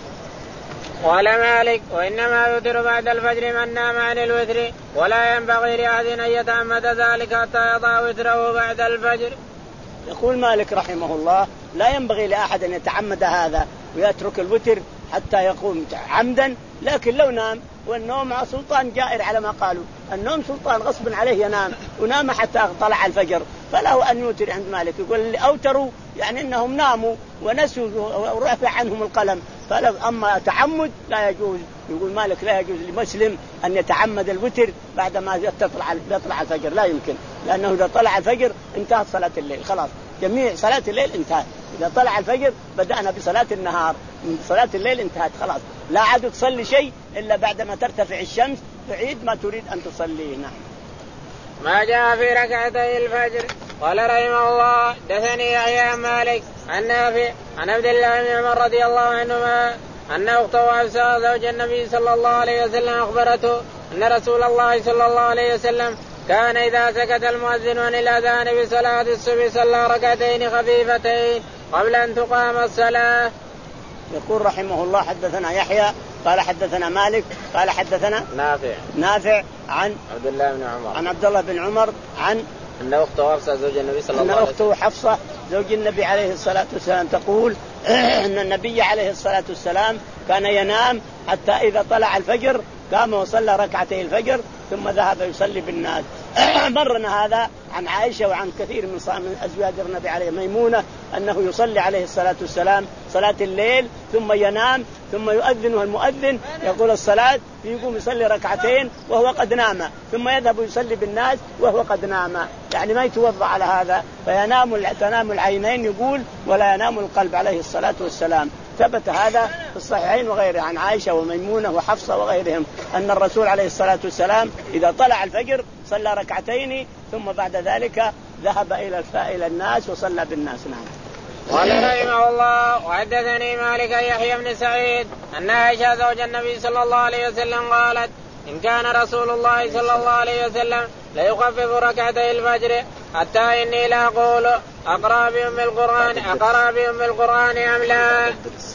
قال مالك وإنما يوتر بعد الفجر من نام عن الوتر ولا ينبغي لأحد أن يتعمد ذلك حتى يضع وتره بعد الفجر. يقول مالك رحمه الله لا ينبغي لأحد أن يتعمد هذا ويترك الوتر حتى يقوم عمدا، لكن لو نام، والنوم سلطان جائر على ما قالوا، النوم سلطان غصب عليه ينام ونام حتى طلع الفجر، فله أن يوتر. عند مالك يقول اللي أوتروا يعني إنهم ناموا ونسوا ورفع عنهم القلم، فلو أما تعمد لا يجوز. يقول مالك لا يجوز لمسلم أن يتعمد الوتر بعد ما يطلع يطلع الفجر، لا يمكن، لأنه إذا طلع الفجر انتهت صلاة الليل خلاص، جميع صلاة الليل انتهت. إذا طلع الفجر بدأنا بصلاة النهار، من صلاة الليل انتهت خلاص، لا عاد تصلي شيء إلا بعدما ترتفع الشمس تعيد ما تريد أن تصليه. نعم. ما جاء في ركعتي الفجر. قال رحمه الله دثني يحيى عن مالك عن نافع عن عبد الله بن عمر رضي الله عنهما أن أخته حفصة زوج النبي صلى الله عليه وسلم أخبرته أن رسول الله صلى الله عليه وسلم كان إذا سكت المؤذن عن الأذان بصلاة الصبح صلى ركعتين خفيفتين قبل أن تقام الصلاة. يقول رحمه الله حدثنا يحيى قال حدثنا مالك قال حدثنا نافع نافع عن عبد الله بن عمر عن عبد الله بن عمر عن أن أخته حفصة زوج النبي صلى الله عليه وسلم أن أخته حفصة زوج النبي عليه الصلاة والسلام تقول أن النبي عليه الصلاة والسلام كان ينام حتى إذا طلع الفجر قام وصلى ركعتي الفجر ثم ذهب يصلي بالناس. مرنا هذا عن عائشة وعن كثير من أزواج النبي عليه ميمونة أنه يصلي عليه الصلاة والسلام صلاة الليل ثم ينام ثم يؤذنه المؤذن يقول الصلاة يقوم يصلي ركعتين وهو قد نام ثم يذهب يصلي بالناس وهو قد نام، يعني ما يتوضأ على هذا فينام تنام العينين يقول ولا ينام القلب عليه الصلاة والسلام. ثبت هذا في الصحيحين وغيره عن عائشة وميمونة وحفصة وغيرهم أن الرسول عليه الصلاة والسلام إذا طلع الفجر صلى ركعتين ثم بعد ذلك ذهب إلى إلى الناس وصلى بالناس. نعم. قال رحمه الله وحدثني مالك يحيى بن سعيد أن عائشة زوج النبي صلى الله عليه وسلم قالت إن كان رسول الله صلى الله عليه وسلم ليخفف ركعتي الفجر حتى إني لا أقول أقرأ بأم القرآن أقرأ بأم القرآن أم لا.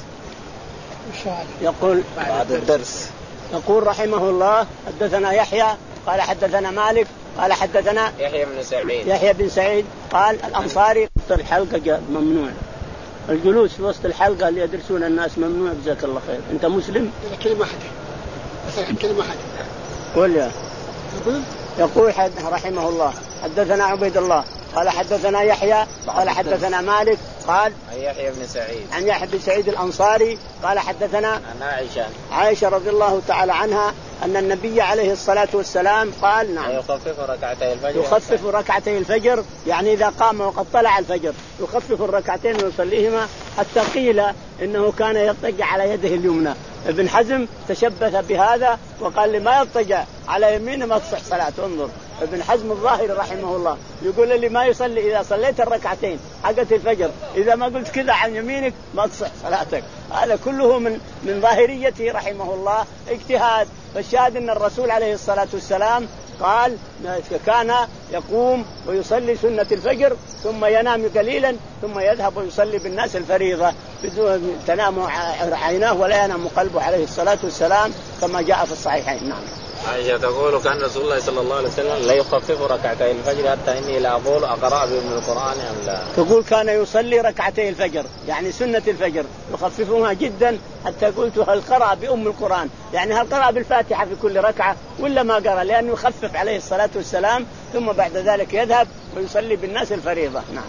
يقول بعد الدرس يقول رحمه الله حدثنا يحيى قال حدثنا مالك قال حدثنا يحيى بن سعيد يحيى بن سعيد قال الأنصاري الحلقة ممنوع، الجلوس في وسط الحلقة اللي يدرسون الناس ممنوع. جزاك الله خير. أنت مسلم؟ كلمة واحدة بس كلمة واحدة. قول يا يقول حد رحمه الله حدثنا عبيد الله قال حدثنا يحيى قال حدثنا مالك قال عن يحيى بن سعيد عن يحيى بن سعيد الأنصاري قال حدثنا عن عائشة عائشة رضي الله تعالى عنها أن النبي عليه الصلاة والسلام قال نعم يخفف ركعتي الفجر يخفف ركعتي الفجر، يعني إذا قام وقد طلع الفجر يخفف الركعتين ويصليهما حتى قيل إنه كان يضطجع على يده اليمنى. ابن حزم تشبث بهذا وقال لي ما يضطجع على يمينه ما تصح صلاته. انظر ابن حزم الظاهري رحمه الله يقول لي ما يصلي إذا صليت الركعتين حقت الفجر إذا ما قلت كذا عن يمينك ما تصح صلاتك. هذا كله من من ظاهريته رحمه الله اجتهاد. فالشاهد أن الرسول عليه الصلاة والسلام قال كان يقوم ويصلي سنة الفجر ثم ينام قليلا ثم يذهب ويصلي بالناس الفريضة بدون تنام عيناه ولا ينام قلبه عليه الصلاة والسلام كما جاء في الصحيحين. نعم. عائشة تقول كان رسول الله صلى الله عليه وسلم لا يخفف ركعتي الفجر حتى إني لا أقول أقرأ بأم القرآن أم لا. تقول كان يصلي ركعتي الفجر يعني سنة الفجر يخففها جدا حتى قلت هل قرأ بأم القرآن، يعني هل قرأ بالفاتحة في كل ركعة ولا ما قرأ، لأنه يخفف عليه الصلاة والسلام ثم بعد ذلك يذهب ويصلي بالناس الفريضة. نعم.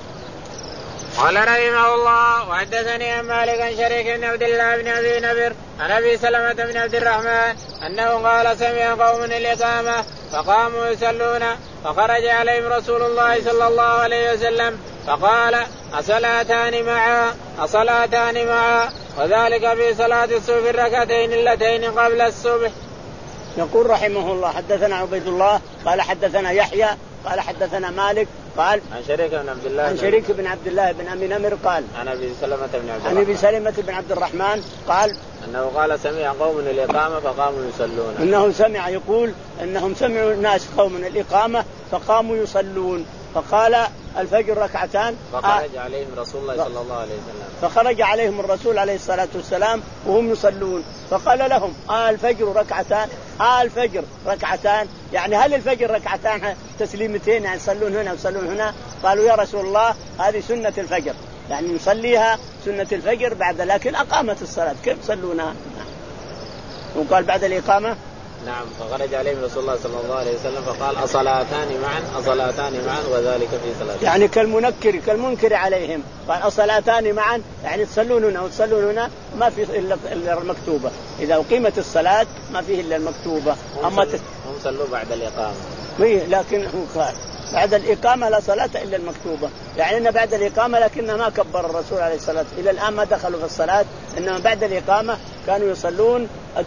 قال رحمه الله وحدثني عن مالك عن شريك بن عبد الله بن ابي نبر عن ابي سلمة بن عبد الرحمن انه قال سمع قوم الإقامة فقاموا يصلون فخرج عليهم رسول الله صلى الله عليه وسلم فقال أصلاتان معا أصلاتان معا وذلك في صلاة الصبح الركعتين اللتين قبل الصبح. يقول رحمه الله حدثنا عبيد الله قال حدثنا يحيى قال حدثنا مالك قال عن شريك بن عبد الله عن شريك بن عبد الله بن أبي نمر قال عن أبي سلمة بن عبد عن أبي سلمة بن عبد الرحمن قال أنه قال سمع قوم الإقامة فقاموا يصلون. إنه سمع يقول أنهم سمعوا الناس قوم الإقامة فقاموا يصلون فقال الفجر ركعتان فخرج آه عليهم رسول الله صلى الله عليه وسلم فخرج عليهم الرسول عليه الصلاة والسلام وهم يصلون فقال لهم آه الفجر ركعتان آه الفجر ركعتان، يعني هل الفجر ركعتان تسليمتين يعني يصلون هنا ويصلون هنا؟ قالوا يا رسول الله هذه سنة الفجر يعني نصليها سنة الفجر بعد لكن أقامت الصلاة كيف يصلونها؟ وقال بعد الإقامة نعم. فخرج عليهم رسول الله صلى الله عليه وسلم فقال أصلاتان معا أصلاتان معا وذلك في صلاة، يعني كالمنكر كالمنكر عليهم قال أصلاتان معا يعني تصلون هنا وتصلون هنا ما في إلا المكتوبة، إذا أقيمت الصلاة ما فيه إلا المكتوبة. أما هم صلوا بعد الإقامة لكن هو قال بعد الإقامة لا صلاة إلا المكتوبة، يعني إن بعد الإقامة لكنه ما كبر الرسول عليه الصلاة إلى الآن ما دخلوا في الصلاة، إنما بعد الإقامة كانوا يصلون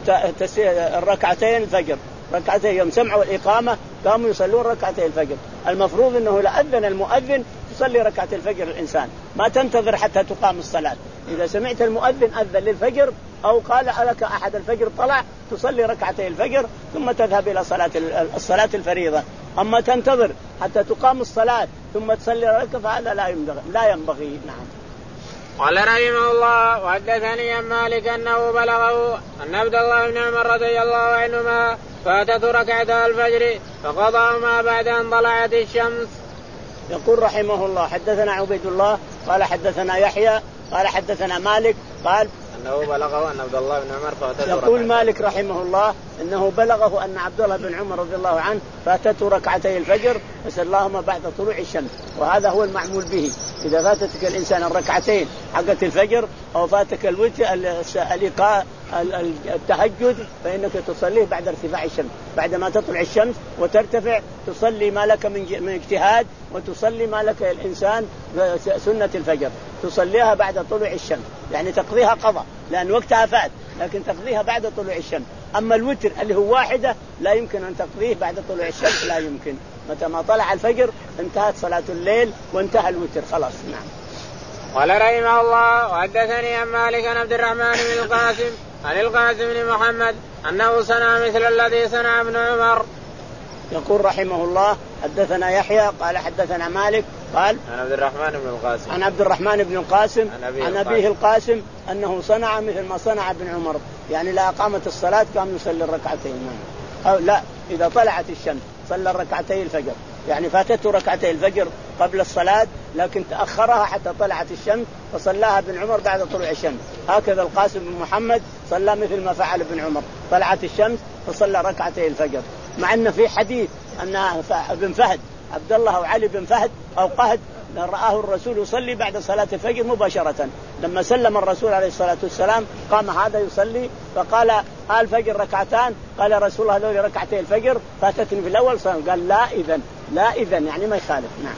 الركعتين الفجر ركعتين يوم سمعوا الإقامة قاموا يصلون ركعتين الفجر. المفروض أنه لأذن المؤذن تصلي ركعة الفجر الإنسان ما تنتظر حتى تقام الصلاة، إذا سمعت المؤذن أذن للفجر أو قال لك أحد الفجر طلع تصلي ركعتين الفجر ثم تذهب إلى صلاة الصلاة الفريضة أما تنتظر حتى تقام الصلاة ثم تصلي ركعة فهذا لا ينبغي لا ينبغي. نعم. قال رحمه الله وحدثني عن مالك أنه بلغه أن عبد الله بن عمر رضي الله عنهما فاتته ركعتا الفجر فقضاهما بعد أن طلعت الشمس. يقول رحمه الله حدثنا عبيد الله قال حدثنا يحيى قال حدثنا مالك قال أنه بلغه أن عبد الله بن عمر فاتته يقول ركعتين. مالك رحمه الله أنه بلغه أن عبد الله بن عمر رضي الله عنه فاتته ركعتي الفجر فصلاهما بعد طلوع الشمس، وهذا هو المعمول به. إذا فاتتك الإنسان الركعتين حقت الفجر أو فاتك الوتر التهجد فإنك تصليه بعد ارتفاع الشمس، بعدما تطلع الشمس وترتفع تصلي ما لك من اجتهاد وتصلي ما لك الإنسان سنة الفجر تصليها بعد طلوع الشمس، يعني تقضيها قضاء لأن وقتها فات، لكن تقضيها بعد طلوع الشمس. أما الوتر اللي هو واحدة لا يمكن أن تقضيه بعد طلوع الشمس، لا يمكن، متى ما طلع الفجر انتهت صلاة الليل وانتهى الوتر خلاص. نعم. قال رحمه الله وحدثني عن مالك عن عبد الرحمن بن القاسم عن القاسم بن محمد أنه صنع مثل الذي صنع ابن عمر. يقول رحمه الله حدثنا يحيى قال حدثنا مالك قال عن عبد الرحمن بن القاسم عن عبد الرحمن بن القاسم عن أبيه القاسم أنه صنع مثل ما صنع ابن عمر، يعني لا أقامت الصلاة كان يصلي الركعتين، أو لا إذا طلعت الشمس صلى الركعتين الفجر، يعني فاتته ركعتي الفجر قبل الصلاة لكن تأخرها حتى طلعت الشمس فصلاها ابن عمر بعد طلوع الشمس. هكذا القاسم بن محمد صلى مثل ما فعل ابن عمر، طلعت الشمس فصلى ركعتي الفجر، مع أن في حديث أن ابن فهد عبد الله أو علي بن فهد أو قهد رآه الرسول يصلي بعد صلاة الفجر مباشرة، لما سلم الرسول عليه الصلاة والسلام قام هذا يصلي فقال الفجر ركعتان، قال رسول الله هذول ركعتي الفجر فاتتني في الأول صلاة، قال لا إذن لا إذن يعني ما يخالف. نعم.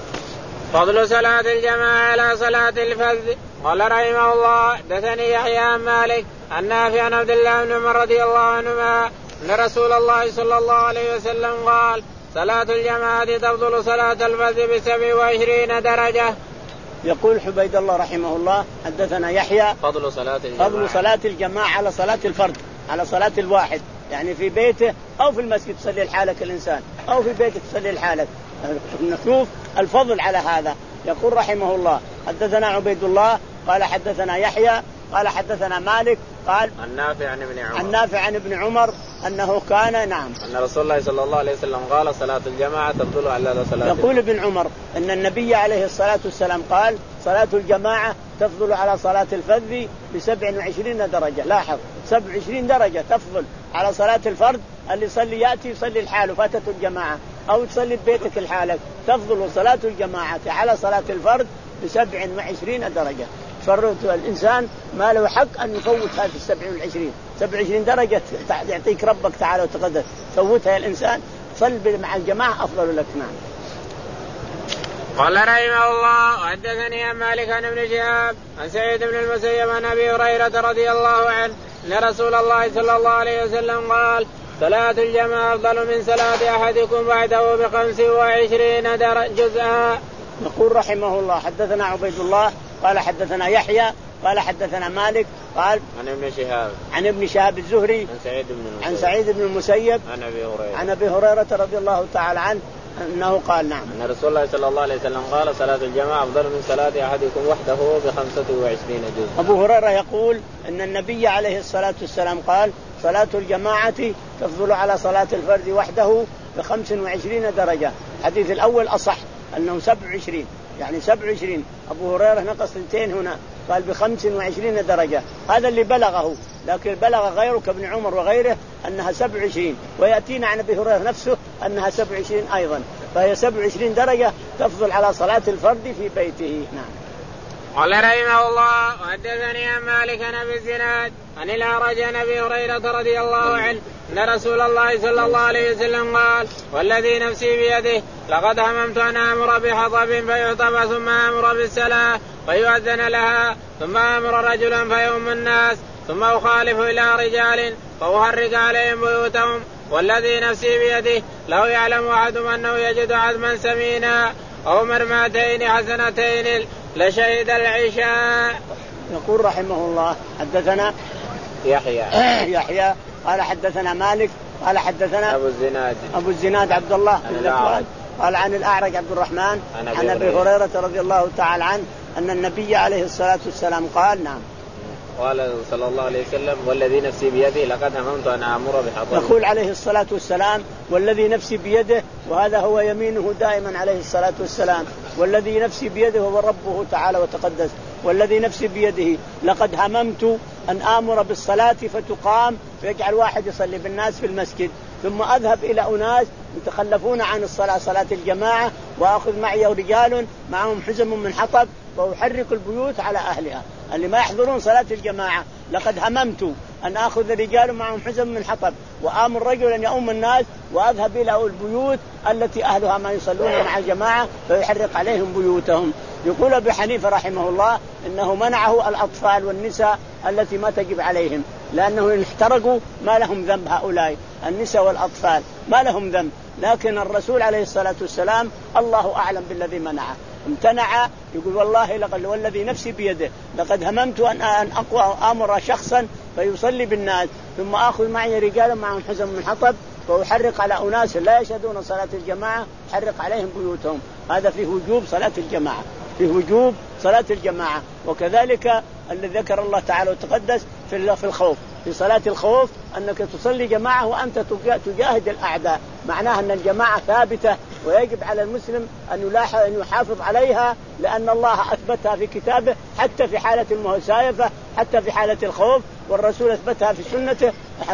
فضل صلاة الجماعة على صلاة الفذ. قال رحمه الله حدثني يحيى عن مالك عن نافع عن عبد الله بن عمر رضي الله عنهما أن رسول الله صلى الله عليه وسلم قال صلاة الجماعة تفضل صلاة الفذ بسبع وعشرين درجة. يقول حبيد الله رحمه الله حدثنا يحيى فضل صلاة الجماعة فضل صلاة الجماعة على صلاة الفرد، على صلاة الواحد، يعني في بيته أو في المسجد تصلي لحالك الإنسان أو في بيتك تصلي لحالك، نشوف الفضل على هذا. يقول رحمه الله حدثنا عبيد الله قال حدثنا يحيى قال حدثنا مالك قال النافع عن ابن عمر النافع عن ابن عمر أنه كان نعم أن رسول الله صلى الله عليه وسلم قال صلاة الجماعة تفضل على صلاة. يقول ابن عمر أن النبي عليه الصلاة والسلام قال صلاة الجماعة تفضل على صلاة الفذ بسبع وعشرين درجة. لاحظ سبع وعشرين درجة تفضل على صلاة الفرد، اللي يصلي يأتي يصلي الحال فاتته الجماعة أو تصلي ببيتك الحالك، تفضل صلاة الجماعة على صلاة الفرد بسبع وعشرين درجة. فرد الإنسان ما له حق أن يفوت هذه السبع والعشرين سبع وعشرين درجة يعطيك ربك تعالى وتقدس، فوتها الإنسان صل مع الجماعة أفضل لك. نعم. قال رحمه الله وحدثني عن مالك عن ابن شهاب عن سعيد بن المسيب عن أبي هريرة رضي الله عنه أن رسول الله صلى الله عليه وسلم قال صلاة الجماعة أفضل من صلاة أحدكم بعده بخمس وعشرين جزءا. يقول رحمه الله حدثنا عبيد الله قال حدثنا يحيى قال حدثنا مالك قال عن ابن شهاب عن ابن شهاب الزهري عن سعيد بن المسيب عن سعيد بن المسيب عن أبي هريرة عن أبي هريرة رضي الله تعالى عنه أنه قال نعم أن رسول الله صلى الله عليه وسلم قال صلاة الجماعة أفضل من صلاة أحدكم وحده بخمسة وعشرين جزء. أبو هريرة يقول أن النبي عليه الصلاة والسلام قال صلاة الجماعة تفضل على صلاة الفرد وحده بخمس وعشرين درجة. الحديث الأول أصح أنه سبع وعشرين، يعني سبع وعشرين، أبو هريرة نقص اثنتين هنا قال بخمس وعشرين درجة، هذا اللي بلغه، لكن بلغ غيره كابن عمر وغيره أنها سبع وعشرين، ويأتينا عن أبي هريرة نفسه أنها سبع وعشرين أيضا، فهي سبع وعشرين درجة تفضل على صلاة الفرد في بيته. نعم. قال رحمه الله وحدثني عن مالك عن ابي الزناد عن الأعرج عن ابي هريره رضي الله عنه ان رسول الله صلى الله عليه وسلم قال والذي نفسي بيده لقد هممت ان امر بحطب فيحطب ثم امر بالصلاه فيؤذن لها ثم امر رجلا فيؤم الناس ثم اخالف الى رجال فاحرق عليهم بيوتهم والذي نفسي بيده لو يعلم احدهم انه يجد عظما سمينا أو مرماتين حسنتين لشهد العشاء. يقول رحمه الله حدثنا يحيى يحيى قال حدثنا مالك قال حدثنا أبو الزناد أبو الزناد عبد الله بن ذكوان قال عن الأعرج عبد الرحمن عن أبي هريرة رضي الله تعالى عنه أن النبي عليه الصلاة والسلام قال نعم قال صلى الله عليه وسلم والذي نفسي بيده لقد هممت أن آمر بحطب. يقول عليه الصلاة والسلام والذي نفسي بيده، وهذا هو يمينه دائما عليه الصلاة والسلام، والذي نفسي بيده هو ربه تعالى وتقدس، والذي نفسي بيده لقد هممت أن آمر بالصلاة فتقام ويجعل واحد يصلي بالناس في المسجد، ثم أذهب إلى أناس يتخلفون عن الصلاة صلاة الجماعة وأخذ معي رجال معهم حزم من حطب وأحرك البيوت على أهلها اللي ما يحضرون صلاة الجماعة. لقد هممت أن أخذ رجال معهم حزم من حطب وآمر رجلا يؤم الناس وأذهب إلى البيوت التي أهلها ما يصلون مع الجماعة فيحرق عليهم بيوتهم. يقول أبي حنيفة رحمه الله إنه منعه الأطفال والنساء التي ما تجب عليهم، لأنه إن احترقوا ما لهم ذنب، هؤلاء النساء والأطفال ما لهم ذنب، لكن الرسول عليه الصلاة والسلام الله أعلم بالذي منعه، امتنع. يقول والله لقد والذي نفسي بيده لقد هممت أن أقوى أمر شخصا فيصلي بالناس ثم أخذ معي رجالا معهم حزم من حطب وأحرق على أناس لا يشهدون صلاة الجماعة حرق عليهم بيوتهم. هذا فيه وجوب صلاة الجماعة، فيه وجوب صلاة الجماعة. وكذلك الذي ذكر الله تعالى وتقدس في في الخوف، في صلاة الخوف أنك تصلي جماعة وأنت تجاهد الأعداء، معناها أن الجماعة ثابتة ويجب على المسلم أن يلاحظ أن يحافظ عليها، لأن الله أثبتها في كتابه حتى في حالة المسايفة، حتى في حالة الخوف، والرسول أثبتها في سنته،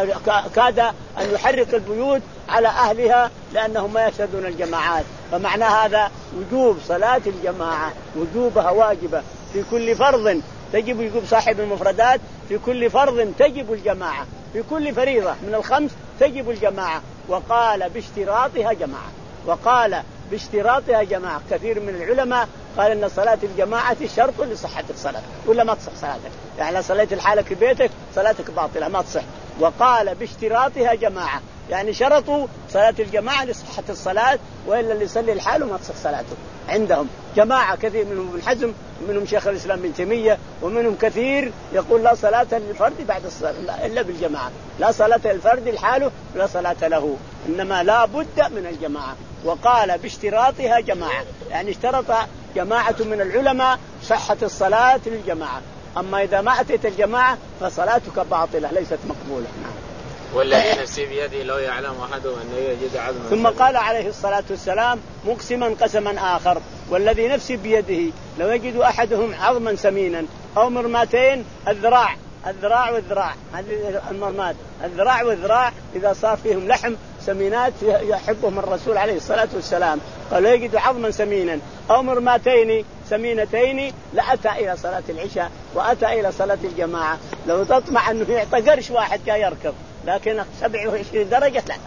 كاد أن يحرق البيوت على أهلها لأنهم ما يشهدون الجماعات. فمعنى هذا وجوب صلاة الجماعة، وجوبها واجبة في كل فرض تجب، يقول صاحب المفردات في كل فرض تجب الجماعة، في كل فريضة من الخمس تجب الجماعة. وقال باشتراطها جماعة، وقال باشتراطها جماعة. كثير من العلماء قال أن صلاة الجماعة شرط لصحة الصلاة، ولا ما تصح صلاتك، يعني صليت الحالة في بيتك صلاتك باطلة ما تصح. وقال باشتراطها جماعة، يعني شرطوا صلاة الجماعة لصحة الصلاة، وإلا اللي يصلي الحال ما تصح صلاته عندهم. جماعة كثير منهم ابن حزم ومنهم شيخ الإسلام ابن تيمية ومنهم كثير يقول لا صلاة للفرد بعد الصلاة إلا بالجماعة، لا صلاة للفرد الحاله لا صلاة له، إنما لا بد من الجماعة. وقال باشتراطها جماعة، يعني اشترط جماعة من العلماء صحة الصلاة للجماعة، أما إذا ما أتيت الجماعة فصلاتك باطلة ليست مقبولة. نعم. والذي نفسي بيده لو يعلم أحدهم أنه يجد عظما. ثم قال عليه الصلاة والسلام مقسما قسما آخر والذي نفسي بيده لو يجد أحدهم عظما سمينا أو مرماتين، الذراع الذراع والذراع هذه المرمات، الذراع والذراع إذا صار فيهم لحم سمينات يحبهم الرسول عليه الصلاة والسلام، قالوا يجد عظما سمينا أو مرماتين سمينتين لأتى إلى صلاة العشاء وأتى إلى صلاة الجماعة. لو تطمع أنه يعطى قرش واحد جاي يركض، لكن سبعة وعشرين درجة لا.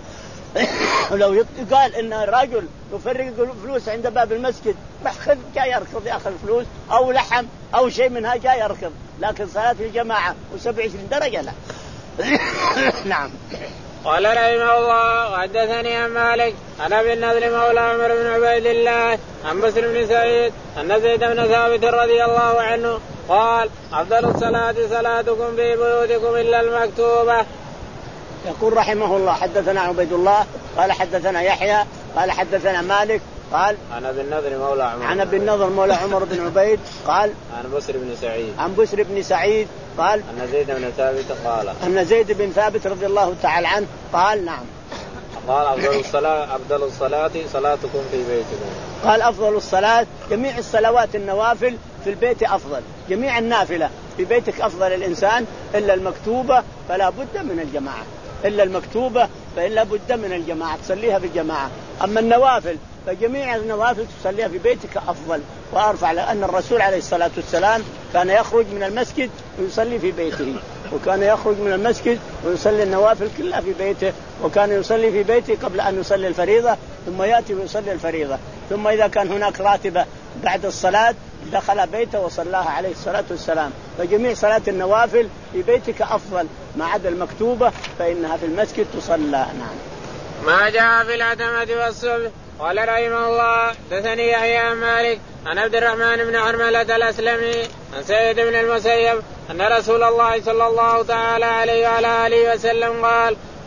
لو قال إن رجل يفرق فلوس عند باب المسجد خذ جاي يركض يأخذ فلوس أو لحم أو شيء منها جاي يركض، لكن صلاة الجماعة وسبعة وعشرين درجة لا. نعم. قال رحمه الله حدثني عن مالك عن ابي النضر مولى عمر بن عبيد الله عن بسر بن سعيد ان زيد بن ثابت رضي الله عنه قال افضل الصلاة صلاتكم في بيوتكم الا المكتوبة. يقول رحمه الله حدثنا عبيد الله قال حدثنا يحيى قال حدثنا مالك قال عن ابي النضر مولى عمر عن ابي النضر مولى عمر بن عبيد قال عن بسر بن سعيد عن بسر بن سعيد قال ان زيد بن ثابت قال ان زيد بن ثابت رضي الله تعالى عنه قال نعم قال افضل الصلاة افضل الصلاة صلاتكم في بيتكم. قال افضل الصلاة جميع الصلوات النوافل في البيت افضل، جميع النافلة في بيتك افضل الانسان الا المكتوبة فلا بد من الجماعة، إلا المكتوبة فإلا بد من الجماعة تصليها بالجماعة. أما النوافل فجميع النوافل تصليها في بيتك أفضل وأرفع، لأن الرسول عليه الصلاة والسلام كان يخرج من المسجد ويصلي في بيته، وكان يخرج من المسجد ويصلي النوافل كلها في بيته، وكان يصلي في بيته قبل أن يصلي الفريضة ثم يأتي ويصلي الفريضة، ثم إذا كان هناك راتبة بعد الصلاة دخل بيته وصلاها عليه الصلاة والسلام. فجميع صلاة النوافل في بيتك أفضل ما عدا المكتوبة فإنها في المسجد تصلى. نعم. ما جاء في العتمة والصبح. قال رحمه الله حدثني يحيى عن مالك عن عبد الرحمن بن حرملة الأسلمي عن سعيد بن المسيب أن رسول الله صلى الله تعالى عليه وعلى آله وسلم قال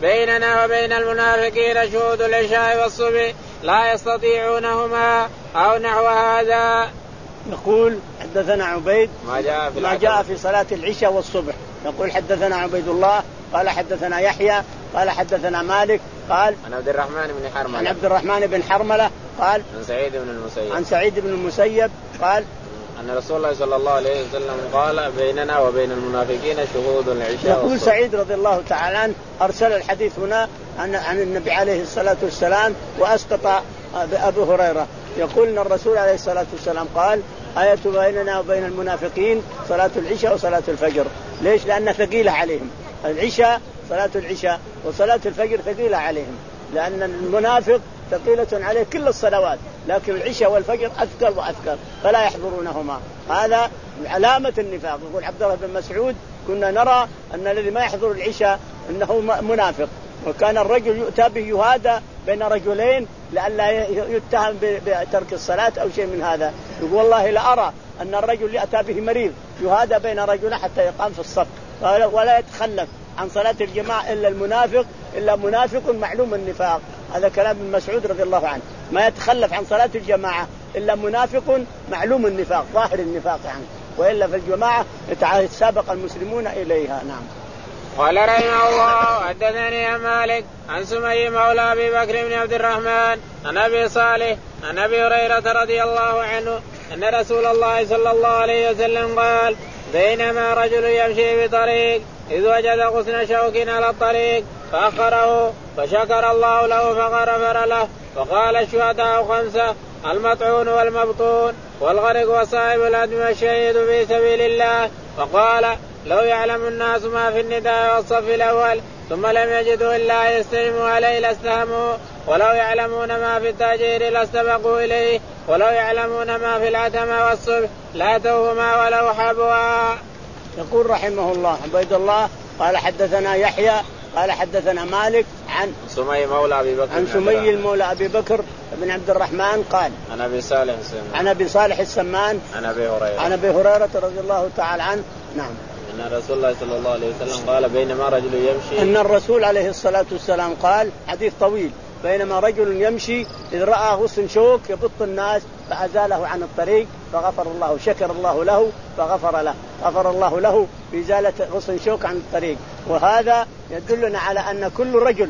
بيننا وبين المنافقين شهود العشاء والصبح لا يستطيعونهما أو نحو هذا. يقول حدثنا عبيد ما جاء في, ما جاء في صلاة العشاء والصبح. يقول حدثنا عبيد الله قال حدثنا يحيى قال حدثنا مالك قال عن عبد الرحمن بن حرملة عن عبد الرحمن بن حرملة قال عن سعيد بن المسيب عن سعيد بن المسيب قال أن رسول الله صلى الله عليه وسلم قال بيننا وبين المنافقين شهود العشاء. يقول سعيد رضي الله تعالى عنه أرسل الحديث هنا عن عن النبي عليه الصلاة والسلام وأسقط أبو هريرة. يقول أن الرسول عليه الصلاة والسلام قال آية بيننا وبين المنافقين صلاة العشاء وصلاة الفجر. ليش؟ لأن ثقيلة عليهم العشاء، صلاة العشاء وصلاة الفجر ثقيلة عليهم، لأن المنافق ثقيلة عليه كل الصلوات، لكن العشاء والفجر أثقل وأثقل فلا يحضرونهما. هذا علامة النفاق. يقول عبد الله بن مسعود كنا نرى أن الذي ما يحضر العشاء أنه منافق، وكان الرجل يؤتى به يهادى بين رجلين لئلا يتهم بترك الصلاة أو شيء من هذا. يقول والله لأرى أن الرجل يأتى به مريض يهادى بين رجلين حتى يقام في الصف ولا يتخلف عن صلاة الجماعة إلا المنافق، إلا منافق معلوم النفاق. هذا كلام ابن مسعود رضي الله عنه، ما يتخلف عن صلاة الجماعة إلا منافق معلوم النفاق ظاهر النفاق يعني، وإلا في الجماعة يتسابق المسلمون إليها. نعم. قال رحمه الله حدثني مالك عن سمي مولى أبي بكر بن عبد الرحمن عن أبي صالح عن أبي هريرة رضي الله عنه أن رسول الله صلى الله عليه وسلم قال بينما رجل يمشي بطريق إذ وجد غصن شوك على الطريق فأخره فشكر الله له فغفر له. وقال الشهداء خمسة: المطعون والمبطون والغرق وصاحب الهدم والشهيد في سبيل الله. وقال لو يعلم الناس ما في النداء والصف الأول ثم لم يجدوا إلا يستهموا عليه لاستهموا، ولو يعلمون ما في التاجير لاستبقوا إليه، ولو يعلمون ما في العتمة والصبح لاتوهما ولو حبوا. يقول رحمه الله عبيد الله قال حدثنا يحيى قال حدثنا مالك عن سمي مولى أبي بكر عن سمي المولى أبي بكر بن عبد الرحمن قال عن أبي صالح السمان عن أبي صالح السمان عن أبي هريرة عن أبي هريرة رضي الله تعالى عنه. نعم. أن رسول الله صلى الله عليه وسلم قال بينما رجل يمشي أن الرسول عليه الصلاة والسلام قال حديث طويل بينما رجل يمشي إذ رأى غصن شوك يبط الناس فأزاله عن الطريق فغفر الله، شكر الله له فغفر له، غفر الله له بإزالة غصن شوك عن الطريق. وهذا يدلنا على أن كل رجل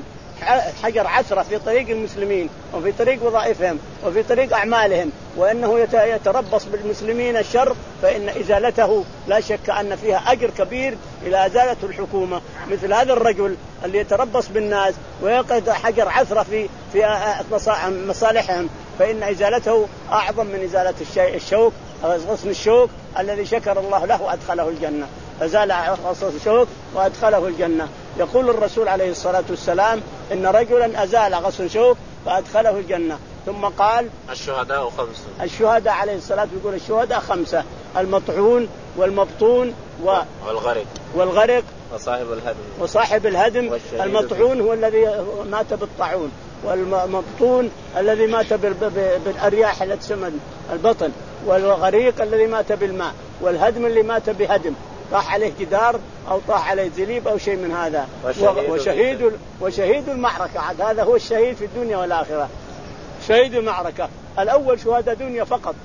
حجر عثرة في طريق المسلمين وفي طريق وظائفهم وفي طريق أعمالهم وإنه يتربص بالمسلمين الشر فإن إزالته لا شك أن فيها أجر كبير إلى إزالة الحكومة. مثل هذا الرجل اللي يتربص بالناس ويقعد حجر عثرة في في مصالحهم فإن إزالته أعظم من إزالة الشوك غصن الشوك الذي شكر الله له أدخله الجنة، فزال غصن الشوك وأدخله الجنة. يقول الرسول عليه الصلاة والسلام إن رجلا أزال غصن شوك فأدخله الجنة. ثم قال الشهداء خمسة. الشهداء عليه الصلاة يقول الشهداء خمسة: المطعون والمبطون و... والغرق والغرق وصاحب الهدم وصاحب الهدم. المطعون هو الذي مات بالطاعون، والمبطون الذي مات بالأرياح التي تسمى البطن، والغريق الذي مات بالماء، والهدم اللي مات بهدم طاح عليه جدار أو طاح عليه زليب أو شيء من هذا. وشهيد, وشهيد, وشهيد المعركة عاد هذا هو الشهيد في الدنيا والآخرة. شهيد المعركة الأول شهداء دنيا فقط،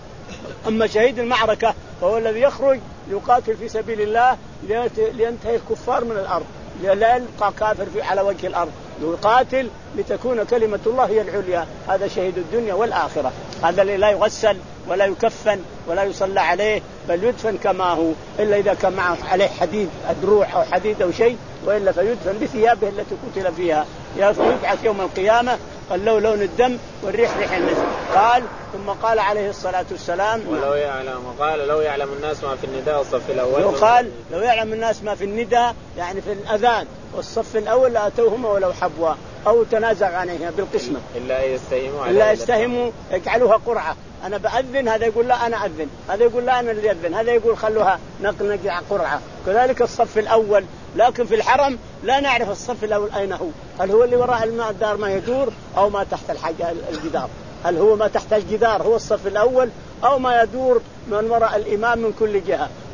أما شهيد المعركة فهو الذي يخرج يقاتل في سبيل الله لينتهي الكفار من الأرض، لا يلقى كافر في على وجه الأرض، يقاتل لتكون كلمة الله هي العليا. هذا شهيد الدنيا والآخرة. هذا اللي لا يغسل ولا يكفن ولا يصلى عليه بل يدفن كما هو، إلا إذا كان معه عليه حديد أدروع أو حديد أو شيء، وإلا فيدفن بثيابه التي قتل فيها. يبعث يوم القيامة قال له لون الدم والريح ريح المسك. قال ثم قال عليه الصلاة والسلام ولو يعلم قال لو يعلم الناس ما في النداء والصف الأول. وقال لو يعلم الناس ما في النداء يعني في الأذان والصف الأول لأتوهما ولو حبوا أو تنازع عنها بالقسمة إلا يستهموا إلا يستهموا يجعلوها قرعة. أنا بأذن هذا يقول لا أنا أذن، هذا يقول لا أنا اللي أذن، هذا يقول خلوها نقل نجع قرعة. كذلك الصف الأول. لكن في الحرم لا نعرف الصف الأول أين هو، هل هو اللي وراء الماء الدار ما يدور أو ما تحت الحاجة الجدار، هل هو ما تحت الجدار هو الصف الأول أو ما يدور من وراء الإمام من كل جهة،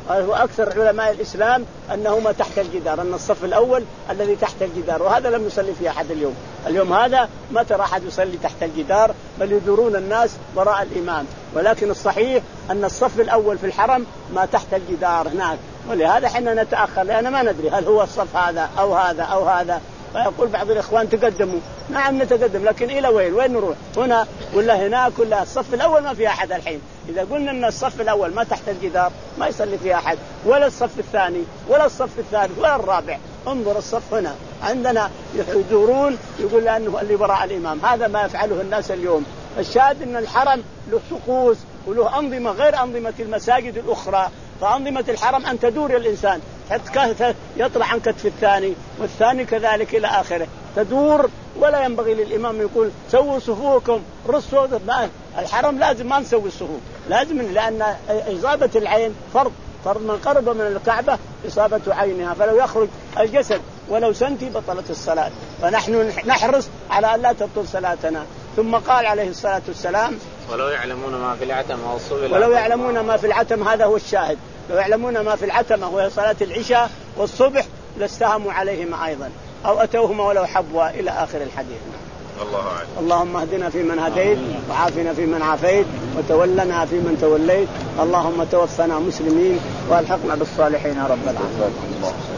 وأكثر علماء الإسلام أنه ما تحت الجدار، أن الصف الأول الذي تحت الجدار، وهذا لم يصلي فيه أحد اليوم. اليوم هذا ما ترى أحد يصلي تحت الجدار، بل يدورون الناس وراء الإمام. ولكن الصحيح أن الصف الأول في الحرم ما تحت الجدار هناك، ولهذا حنا نتأخر لأن ما ندري هل هو الصف هذا أو هذا أو هذا. فيقول بعض الإخوان تقدموا، نعم نتقدم، لكن إلى وين؟ وين نروح؟ هنا ولا هناك ولا؟ الصف الأول ما في أحد الحين. إذا قلنا أن الصف الأول ما تحت الجدار ما يصلي فيه أحد، ولا الصف الثاني ولا الصف الثالث ولا الرابع. انظر الصف هنا عندنا يدورون، يقول لأنه اللي وراء الإمام. هذا ما يفعله الناس اليوم. الشاهد أن الحرم له طقوس وله أنظمة غير أنظمة المساجد الأخرى. فأنظمة الحرم أن تدور الإنسان حتى يطلع عن كتف الثاني والثاني كذلك إلى آخره، تدور. ولا ينبغي للإمام يقول سووا صفوفكم رصوا. الحرم لازم ما نسوي الصفوف، لازم، لأن إصابة العين فرض فرض من قرب من الكعبة إصابة عينها، فلو يخرج الجسد ولو سنتي بطلت الصلاة. فنحن نحرص على أن لا تبطل صلاتنا. ثم قال عليه الصلاة والسلام ولو يعلمون ما في العتم والصبح ولو يعلمون ما في العتم، هذا هو الشاهد. لو يعلمون ما في العتم وهي صلاة العشاء والصبح لاستهموا عليهما أيضا أو أتوهما ولو حبوا إلى آخر الحديث. الله أعلم. اللهم اهدنا فيمن هديت وعافنا فيمن عافيت وتولنا فيمن توليت. اللهم توفنا مسلمين والحقنا بالصالحين يا رب العالمين.